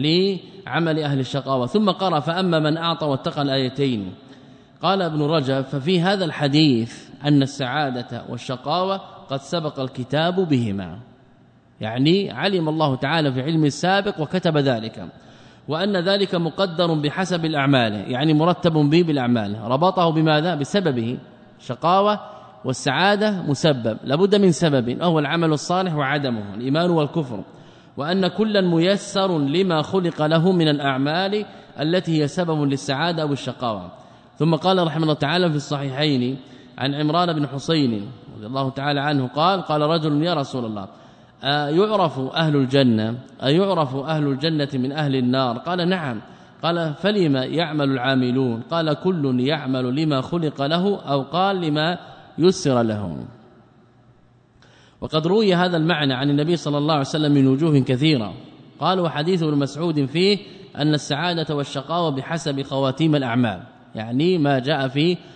لعمل أهل الشقاوة. ثم قرأ: فأما من أعطى واتقى الآيتين. قال ابن رجب: ففي هذا الحديث أن السعادة والشقاوة قد سبق الكتاب بهما، يعني علم الله تعالى في علم السابق وكتب ذلك، وأن ذلك مقدر بحسب الأعمال، يعني مرتب به بالأعمال، ربطه بماذا؟ بسببه. شقاوة والسعادة مسبب، لابد من سبب، وهو العمل الصالح وعدمه الإيمان والكفر، وأن كلا ميسر لما خلق له من الأعمال التي هي سبب للسعادة أو الشقاوة. ثم قال رحمه الله تعالى في الصحيحين عن عمران بن حسين رضي الله تعالى عنه قال: قال رجل: يا رسول الله أيعرف أهل الجنة أيعرف أهل الجنة من أهل النار؟ قال: نعم. قال: فلما يعمل العاملون؟ قال: كل يعمل لما خلق له، أو قال لما يسر له. وقد روي هذا المعنى عن النبي صلى الله عليه وسلم من وجوه كثيرة. قال: وحديث ابن مسعود فيه أن السعادة والشقاوة بحسب خواتيم الأعمال، يعني ما جاء في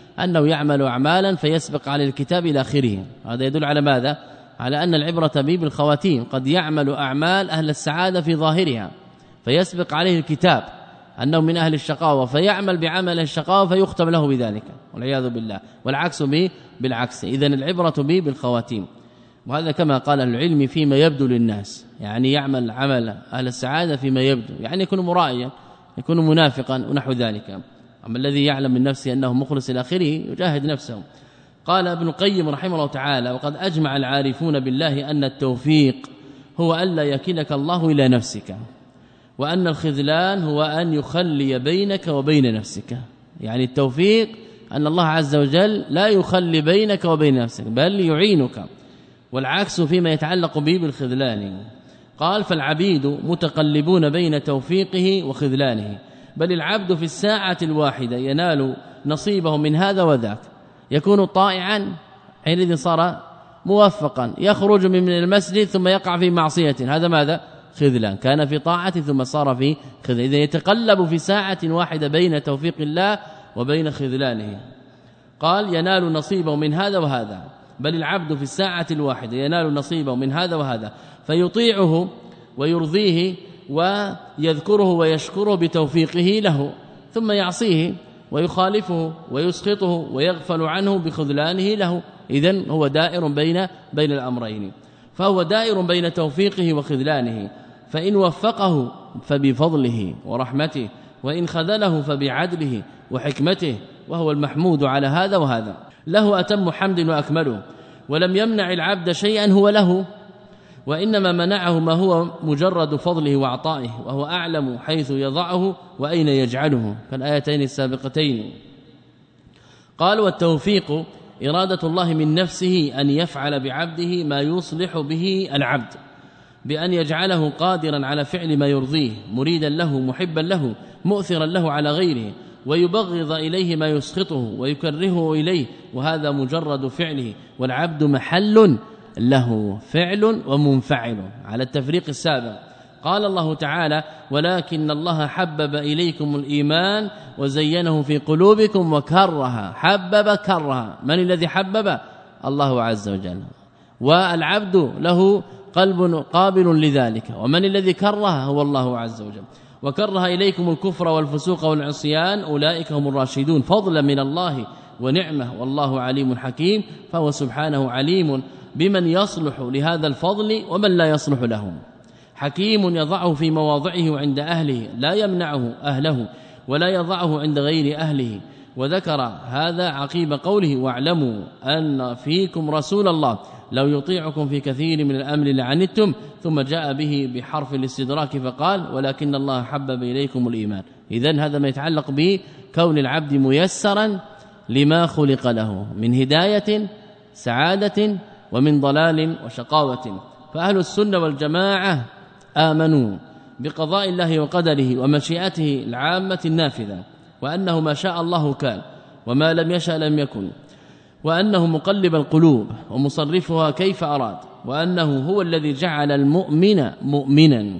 أنه يعمل أعمالا فيسبق على الكتاب إلى آخره. هذا يدل على ماذا؟ على أن العبرة به بالخواتيم. قد يعمل أعمال أهل السعادة في ظاهرها فيسبق عليه الكتاب أنه من أهل الشقاوة فيعمل بعمل الشقاوة فيختم له بذلك والعياذ بالله، والعكس به بالعكس. إذن العبرة به بالخواتيم، وهذا كما قال العلم فيما يبدو للناس، يعني يعمل عمل أهل السعادة فيما يبدو، يعني يكون مرائيا يكون منافقا ونحو ذلك. أما الذي يعلم من نفسه أنه مخلص إلى آخره يجاهد نفسه. قال ابن القيم رحمه الله تعالى: وقد أجمع العارفون بالله أن التوفيق هو ألا يكلك الله إلى نفسك، وأن الخذلان هو أن يخلي بينك وبين نفسك. يعني التوفيق أن الله عز وجل لا يخلي بينك وبين نفسك بل يعينك، والعكس فيما يتعلق به بالخذلان. قال: فالعبيد متقلبون بين توفيقه وخذلانه، بل العبد في الساعة الواحدة ينال نصيبه من هذا وذاك، يكون طائعا حينئذ صار موفقا، يخرج من المسجد ثم يقع في معصية، هذا ماذا؟ خذلان. كان في طاعة ثم صار في خذلان. إذا يتقلب في ساعة واحدة بين توفيق الله وبين خذلانه. قال: ينال نصيبه من هذا وهذا، بل العبد في الساعة الواحدة ينال نصيبه من هذا وهذا، فيطيعه ويرضيه ويذكره ويشكره بتوفيقه له، ثم يعصيه ويخالفه ويسخطه ويغفل عنه بخذلانه له. إذن هو دائر بين بين الأمرين، فهو دائر بين توفيقه وخذلانه، فإن وفقه فبفضله ورحمته، وإن خذله فبعدله وحكمته، وهو المحمود على هذا وهذا. له أتم حمد وأكمله، ولم يمنع العبد شيئا هو له، وإنما منعه ما هو مجرد فضله وعطائه، وهو أعلم حيث يضعه وأين يجعله، كالآيتين السابقتين. قال: والتوفيق إرادة الله من نفسه أن يفعل بعبده ما يصلح به العبد، بأن يجعله قادرا على فعل ما يرضيه، مريدا له محبا له مؤثرا له على غيره، ويبغض إليه ما يسخطه ويكرهه إليه، وهذا مجرد فعله، والعبد محل له فعل ومنفعل على التفريق السابق. قال الله تعالى: ولكن الله حبب إليكم الإيمان وزينه في قلوبكم وكره. حبب كره، من الذي حبب؟ الله عز وجل، والعبد له قلب قابل لذلك، ومن الذي كره؟ هو الله عز وجل. وكره إليكم الكفر والفسوق والعصيان أولئك هم الراشدون، فضلا من الله ونعمه، والله عليم حكيم. فهو سبحانه عليم بمن يصلح لهذا الفضل ومن لا يصلح له، حكيم يضعه في مواضعه عند أهله، لا يمنعه أهله ولا يضعه عند غير أهله. وذكر هذا عقيب قوله: واعلموا أن فيكم رسول الله لو يطيعكم في كثير من الأمر لعنتم، ثم جاء به بحرف الاستدراك فقال: ولكن الله حبب إليكم الإيمان. إذن هذا ما يتعلق بكون العبد ميسرا لما خلق له من هداية سعادة ومن ضلال وشقاوة. فأهل السنة والجماعة آمنوا بقضاء الله وقدره ومشيئته العامة النافذة، وأنه ما شاء الله كان وما لم يشأ لم يكن، وأنه مقلب القلوب ومصرفها كيف أراد، وأنه هو الذي جعل المؤمن مؤمنا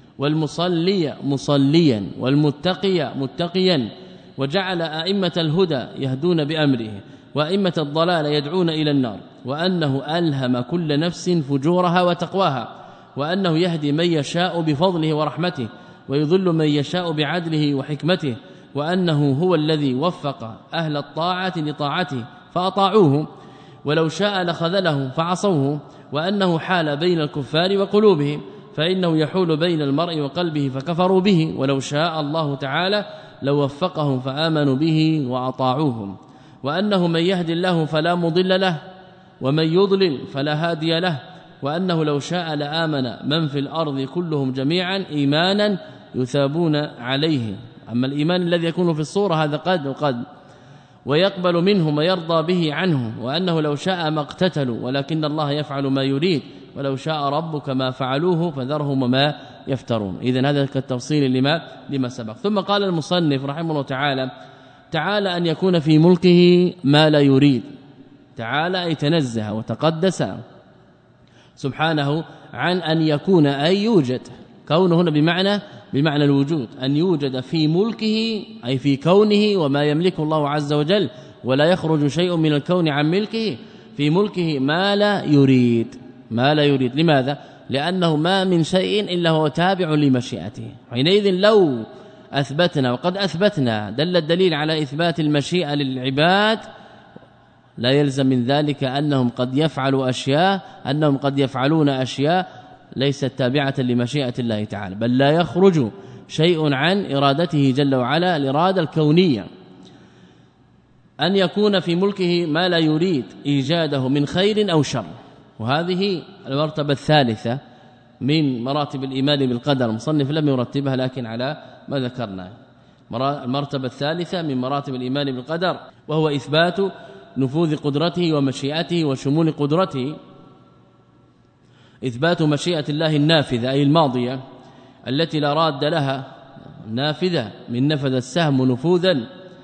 والمصلي مصليا والمتقي متقيا، وجعل أئمة الهدى يهدون بأمره وأئمة الضلال يدعون إلى النار، وأنه ألهم كل نفس فجورها وتقواها، وأنه يهدي من يشاء بفضله ورحمته ويضل من يشاء بعدله وحكمته، وأنه هو الذي وفق أهل الطاعة لطاعته فأطاعوه، ولو شاء لخذلهم فعصوه، وأنه حال بين الكفار وقلوبهم، فإنه يحول بين المرء وقلبه فكفروا به، ولو شاء الله تعالى لوفقهم فآمنوا به وأطاعوهم، وأنه من يهد الله فلا مضل له ومن يضلل فلا هادي له، وأنه لو شاء لآمن من في الأرض كلهم جميعا إيمانا يثابون عليه. أما الإيمان الذي يكون في الصورة هذا قد وقد ويقبل منه ما يرضى به عنه، وأنه لو شاء ما اقتتلوا ولكن الله يفعل ما يريد، ولو شاء ربك ما فعلوه فذرهم ما يفترون. إذن هذا كالتفصيل لما لما سبق. ثم قال المصنف رحمه الله تعالى: تعالى أن يكون في ملكه ما لا يريد. تعالى أي تنزه وتقدس سبحانه عن أن يكون أي يوجد، كونه هنا بمعنى بمعنى الوجود، أن يوجد في ملكه أي في كونه وما يملكه الله عز وجل ولا يخرج شيء من الكون عن ملكه في ملكه ما لا يريد ما لا يريد لماذا؟ لأنه ما من شيء إلا هو تابع لمشيئته. حينئذ لو أثبتنا وقد أثبتنا دل الدليل على إثبات المشيئة للعباد لا يلزم من ذلك أنهم قد يفعلوا أشياء أنهم قد يفعلون أشياء ليست تابعة لمشيئة الله تعالى، بل لا يخرج شيء عن إرادته جل وعلا الإرادة الكونية. أن يكون في ملكه ما لا يريد إيجاده من خير أو شر، وهذه المرتبة الثالثة من مراتب الإيمان بالقدر. المصنف لم يرتبها لكن على ما ذكرنا. المرتبة الثالثة من مراتب الإيمان بالقدر وهو إثبات نفوذ قدرته ومشيئته وشمول قدرته، إثبات مشيئة الله النافذة أي الماضية التي لا راد لها، نافذة من نفذ السهم نفوذا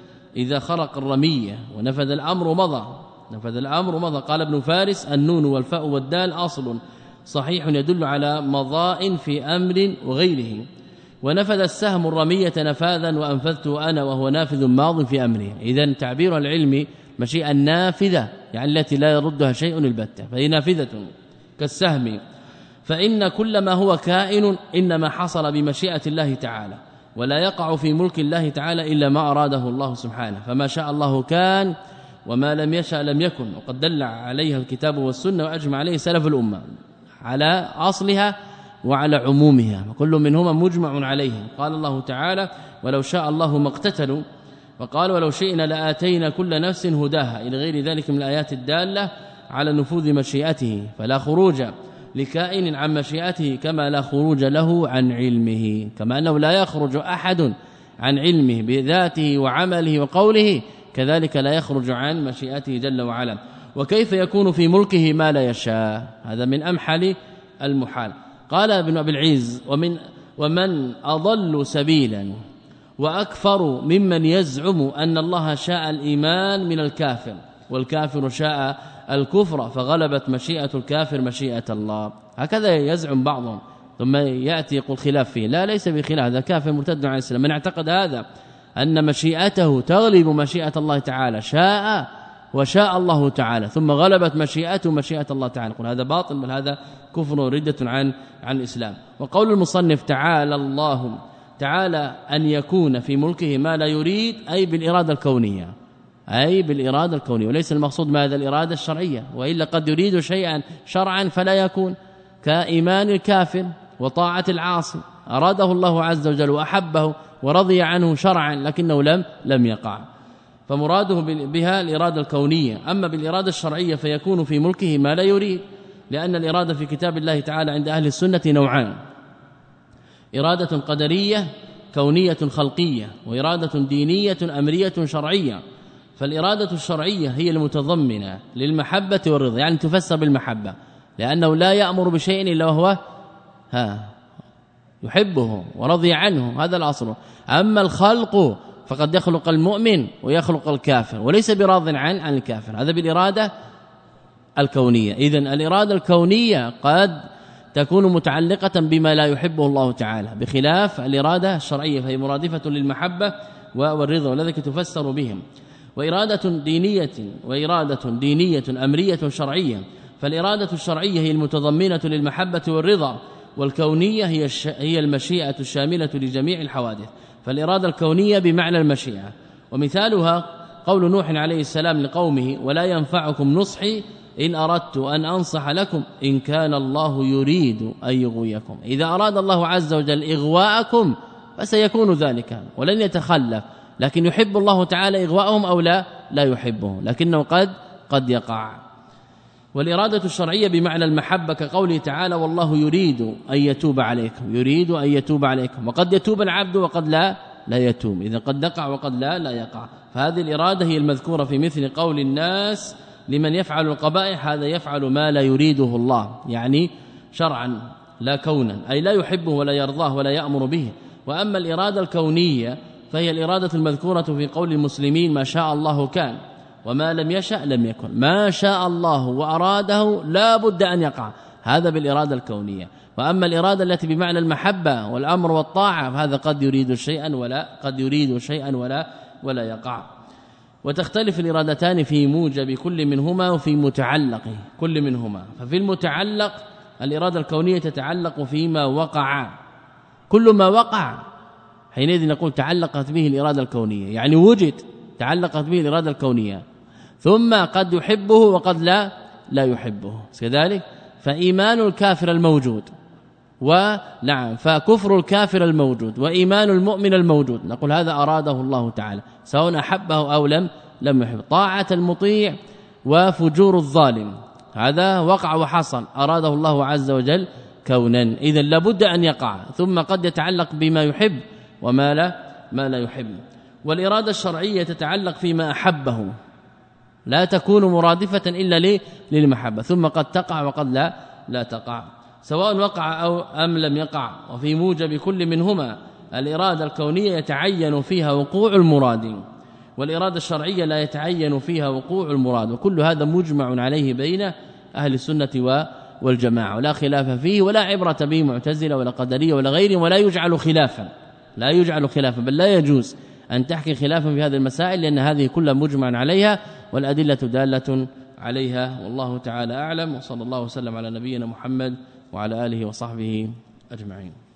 إذا خرق الرمية ونفذ الأمر مضى، نفذ الأمر مضى. قال ابن فارس النون والفاء والدال أصل صحيح يدل على مضاء في أمر وغيره، ونفذ السهم الرمية نفاذا وأنفذته أنا وهو نافذ ماض في أمره. إذن تعبير العلم مشيئة النافذة يعني التي لا يردها شيء البتة، فهي نافذة كالسهم. فإن كل ما هو كائن إنما حصل بمشيئة الله تعالى، ولا يقع في ملك الله تعالى إلا ما أراده الله سبحانه، فما شاء الله كان وما لم يشاء لم يكن. وقد دل عليها الكتاب والسنة وأجمع عليه سلف الأمة على أصلها وعلى عمومها، وكل منهما مجمع عليه. قال الله تعالى ولو شاء الله ما اقتتلوا، وقال ولو شئنا لآتينا كل نفس هداها، إلى غير ذلك من الآيات الدالة على نفوذ مشيئته. فلا خروج لكائن عن مشيئته كما لا خروج له عن علمه، كما أنه لا يخرج أحد عن علمه بذاته وعمله وقوله، كذلك لا يخرج عن مشيئته جل وعلا. وكيف يكون في ملكه ما لا يشاء؟ هذا من أمحل المحال. قال ابن أبي العز ومن ومن أضل سبيلا وأكفر ممن يزعم أن الله شاء الإيمان من الكافر والكافر شاء الكفر، فغلبت مشيئة الكافر مشيئة الله. هكذا يزعم بعضهم، ثم يأتي يقول خلاف فيه. لا، ليس بخلاف، هذا كافر مرتد عن الإسلام. من اعتقد هذا أن مشيئته تغلب مشيئة الله تعالى، شاء وشاء الله تعالى ثم غلبت مشيئته مشيئة الله تعالى، يقول هذا باطل، بل هذا كفر وردة عن عن الإسلام. وقول المصنف تعالى الله تعالى أن يكون في ملكه ما لا يريد أي بالإرادة الكونية، أي بالإرادة الكونية، وليس المقصود ماذا الإرادة الشرعية، وإلا قد يريد شيئا شرعا فلا يكون، كإيمان الكافر وطاعة العاصي، أراده الله عز وجل وأحبه ورضي عنه شرعا لكنه لم لم يقع، فمراده بها الإرادة الكونية. أما بالإرادة الشرعية فيكون في ملكه ما لا يريد، لأن الإرادة في كتاب الله تعالى عند أهل السنة نوعان: إرادة قدرية كونية خلقية، وإرادة دينية أمرية شرعية. فالإرادة الشرعية هي المتضمنة للمحبة والرضا، يعني تفسر بالمحبة، لأنه لا يأمر بشيء إلا وهو ها يحبه ورضي عنه، هذا الأصل. أما الخلق فقد يخلق المؤمن ويخلق الكافر وليس براض عن عن الكافر، هذا بالإرادة الكونية. إذن الإرادة الكونية قد تكون متعلقة بما لا يحبه الله تعالى، بخلاف الإرادة الشرعية فهي مرادفة للمحبة والرضا، ولذلك تفسر بهم. وإرادة دينية وإرادة دينية أمرية شرعية، فالإرادة الشرعية هي المتضمنة للمحبة والرضا، والكونية هي هي المشيئة الشاملة لجميع الحوادث. فالإرادة الكونية بمعنى المشيئة، ومثالها قول نوح عليه السلام لقومه: ولا ينفعكم نصحي إن أردت أن أنصح لكم إن كان الله يريد أن يغويكم. إذا أراد الله عز وجل إغواءكم فسيكون ذلك ولن يتخلف، لكن يحب الله تعالى إغواءهم أو لا لا يحبه، لكنه قد قد يقع. والإرادة الشرعية بمعنى المحبة كقوله تعالى: والله يريد أن يتوب عليكم، يريد أن يتوب عليكم، وقد يتوب العبد وقد لا لا يتوب، إذا قد يقع وقد لا لا يقع. فهذه الإرادة هي المذكورة في مثل قول الناس لمن يفعل القبائح: هذا يفعل ما لا يريده الله، يعني شرعا لا كونا، أي لا يحبه ولا يرضاه ولا يأمر به. وأما الإرادة الكونية فهي الإرادة المذكورة في قول المسلمين: ما شاء الله كان وما لم يشأ لم يكن. ما شاء الله وأراده لا بد أن يقع، هذا بالإرادة الكونية. وأما الإرادة التي بمعنى المحبة والأمر والطاعة فهذا قد يريد شيئا ولا قد يريد شيئا ولا ولا يقع. وتختلف الإرادتان في موجب كل منهما وفي متعلقه كل منهما. ففي المتعلق الإرادة الكونية تتعلق فيما وقع، كل ما وقع حينئذ نقول تعلقت به الإرادة الكونية، يعني وجد تعلقت به الإرادة الكونية، ثم قد يحبه وقد لا لا يحبه كذلك. فإيمان الكافر الموجود ونعم فكفر الكافر الموجود وإيمان المؤمن الموجود، نقول هذا أراده الله تعالى سواء أحبه أو لم لم يحب. طاعة المطيع وفجور الظالم هذا وقع وحصل أراده الله عز وجل كونا، إذن لابد أن يقع، ثم قد يتعلق بما يحب وما لا ما لا يحب. والإرادة الشرعية تتعلق فيما أحبه، لا تكون مرادفة إلا للمحبة، ثم قد تقع وقد لا لا تقع، سواء وقع أو أم لم يقع. وفي موجب كل منهما الإرادة الكونية يتعين فيها وقوع المراد، والإرادة الشرعية لا يتعين فيها وقوع المراد، وكل هذا مجمع عليه بين أهل السنة والجماعة ولا خلاف فيه، ولا عبرة به معتزلة ولا قدرية ولا غيرهم، ولا يجعل خلافا لا يجعل خلافا بل لا يجوز أن تحكي خلافا في هذه المسائل، لأن هذه كلها مجمع عليها والأدلة دالة عليها. والله تعالى أعلم، وصلى الله وسلم على نبينا محمد وعلى آله وصحبه أجمعين.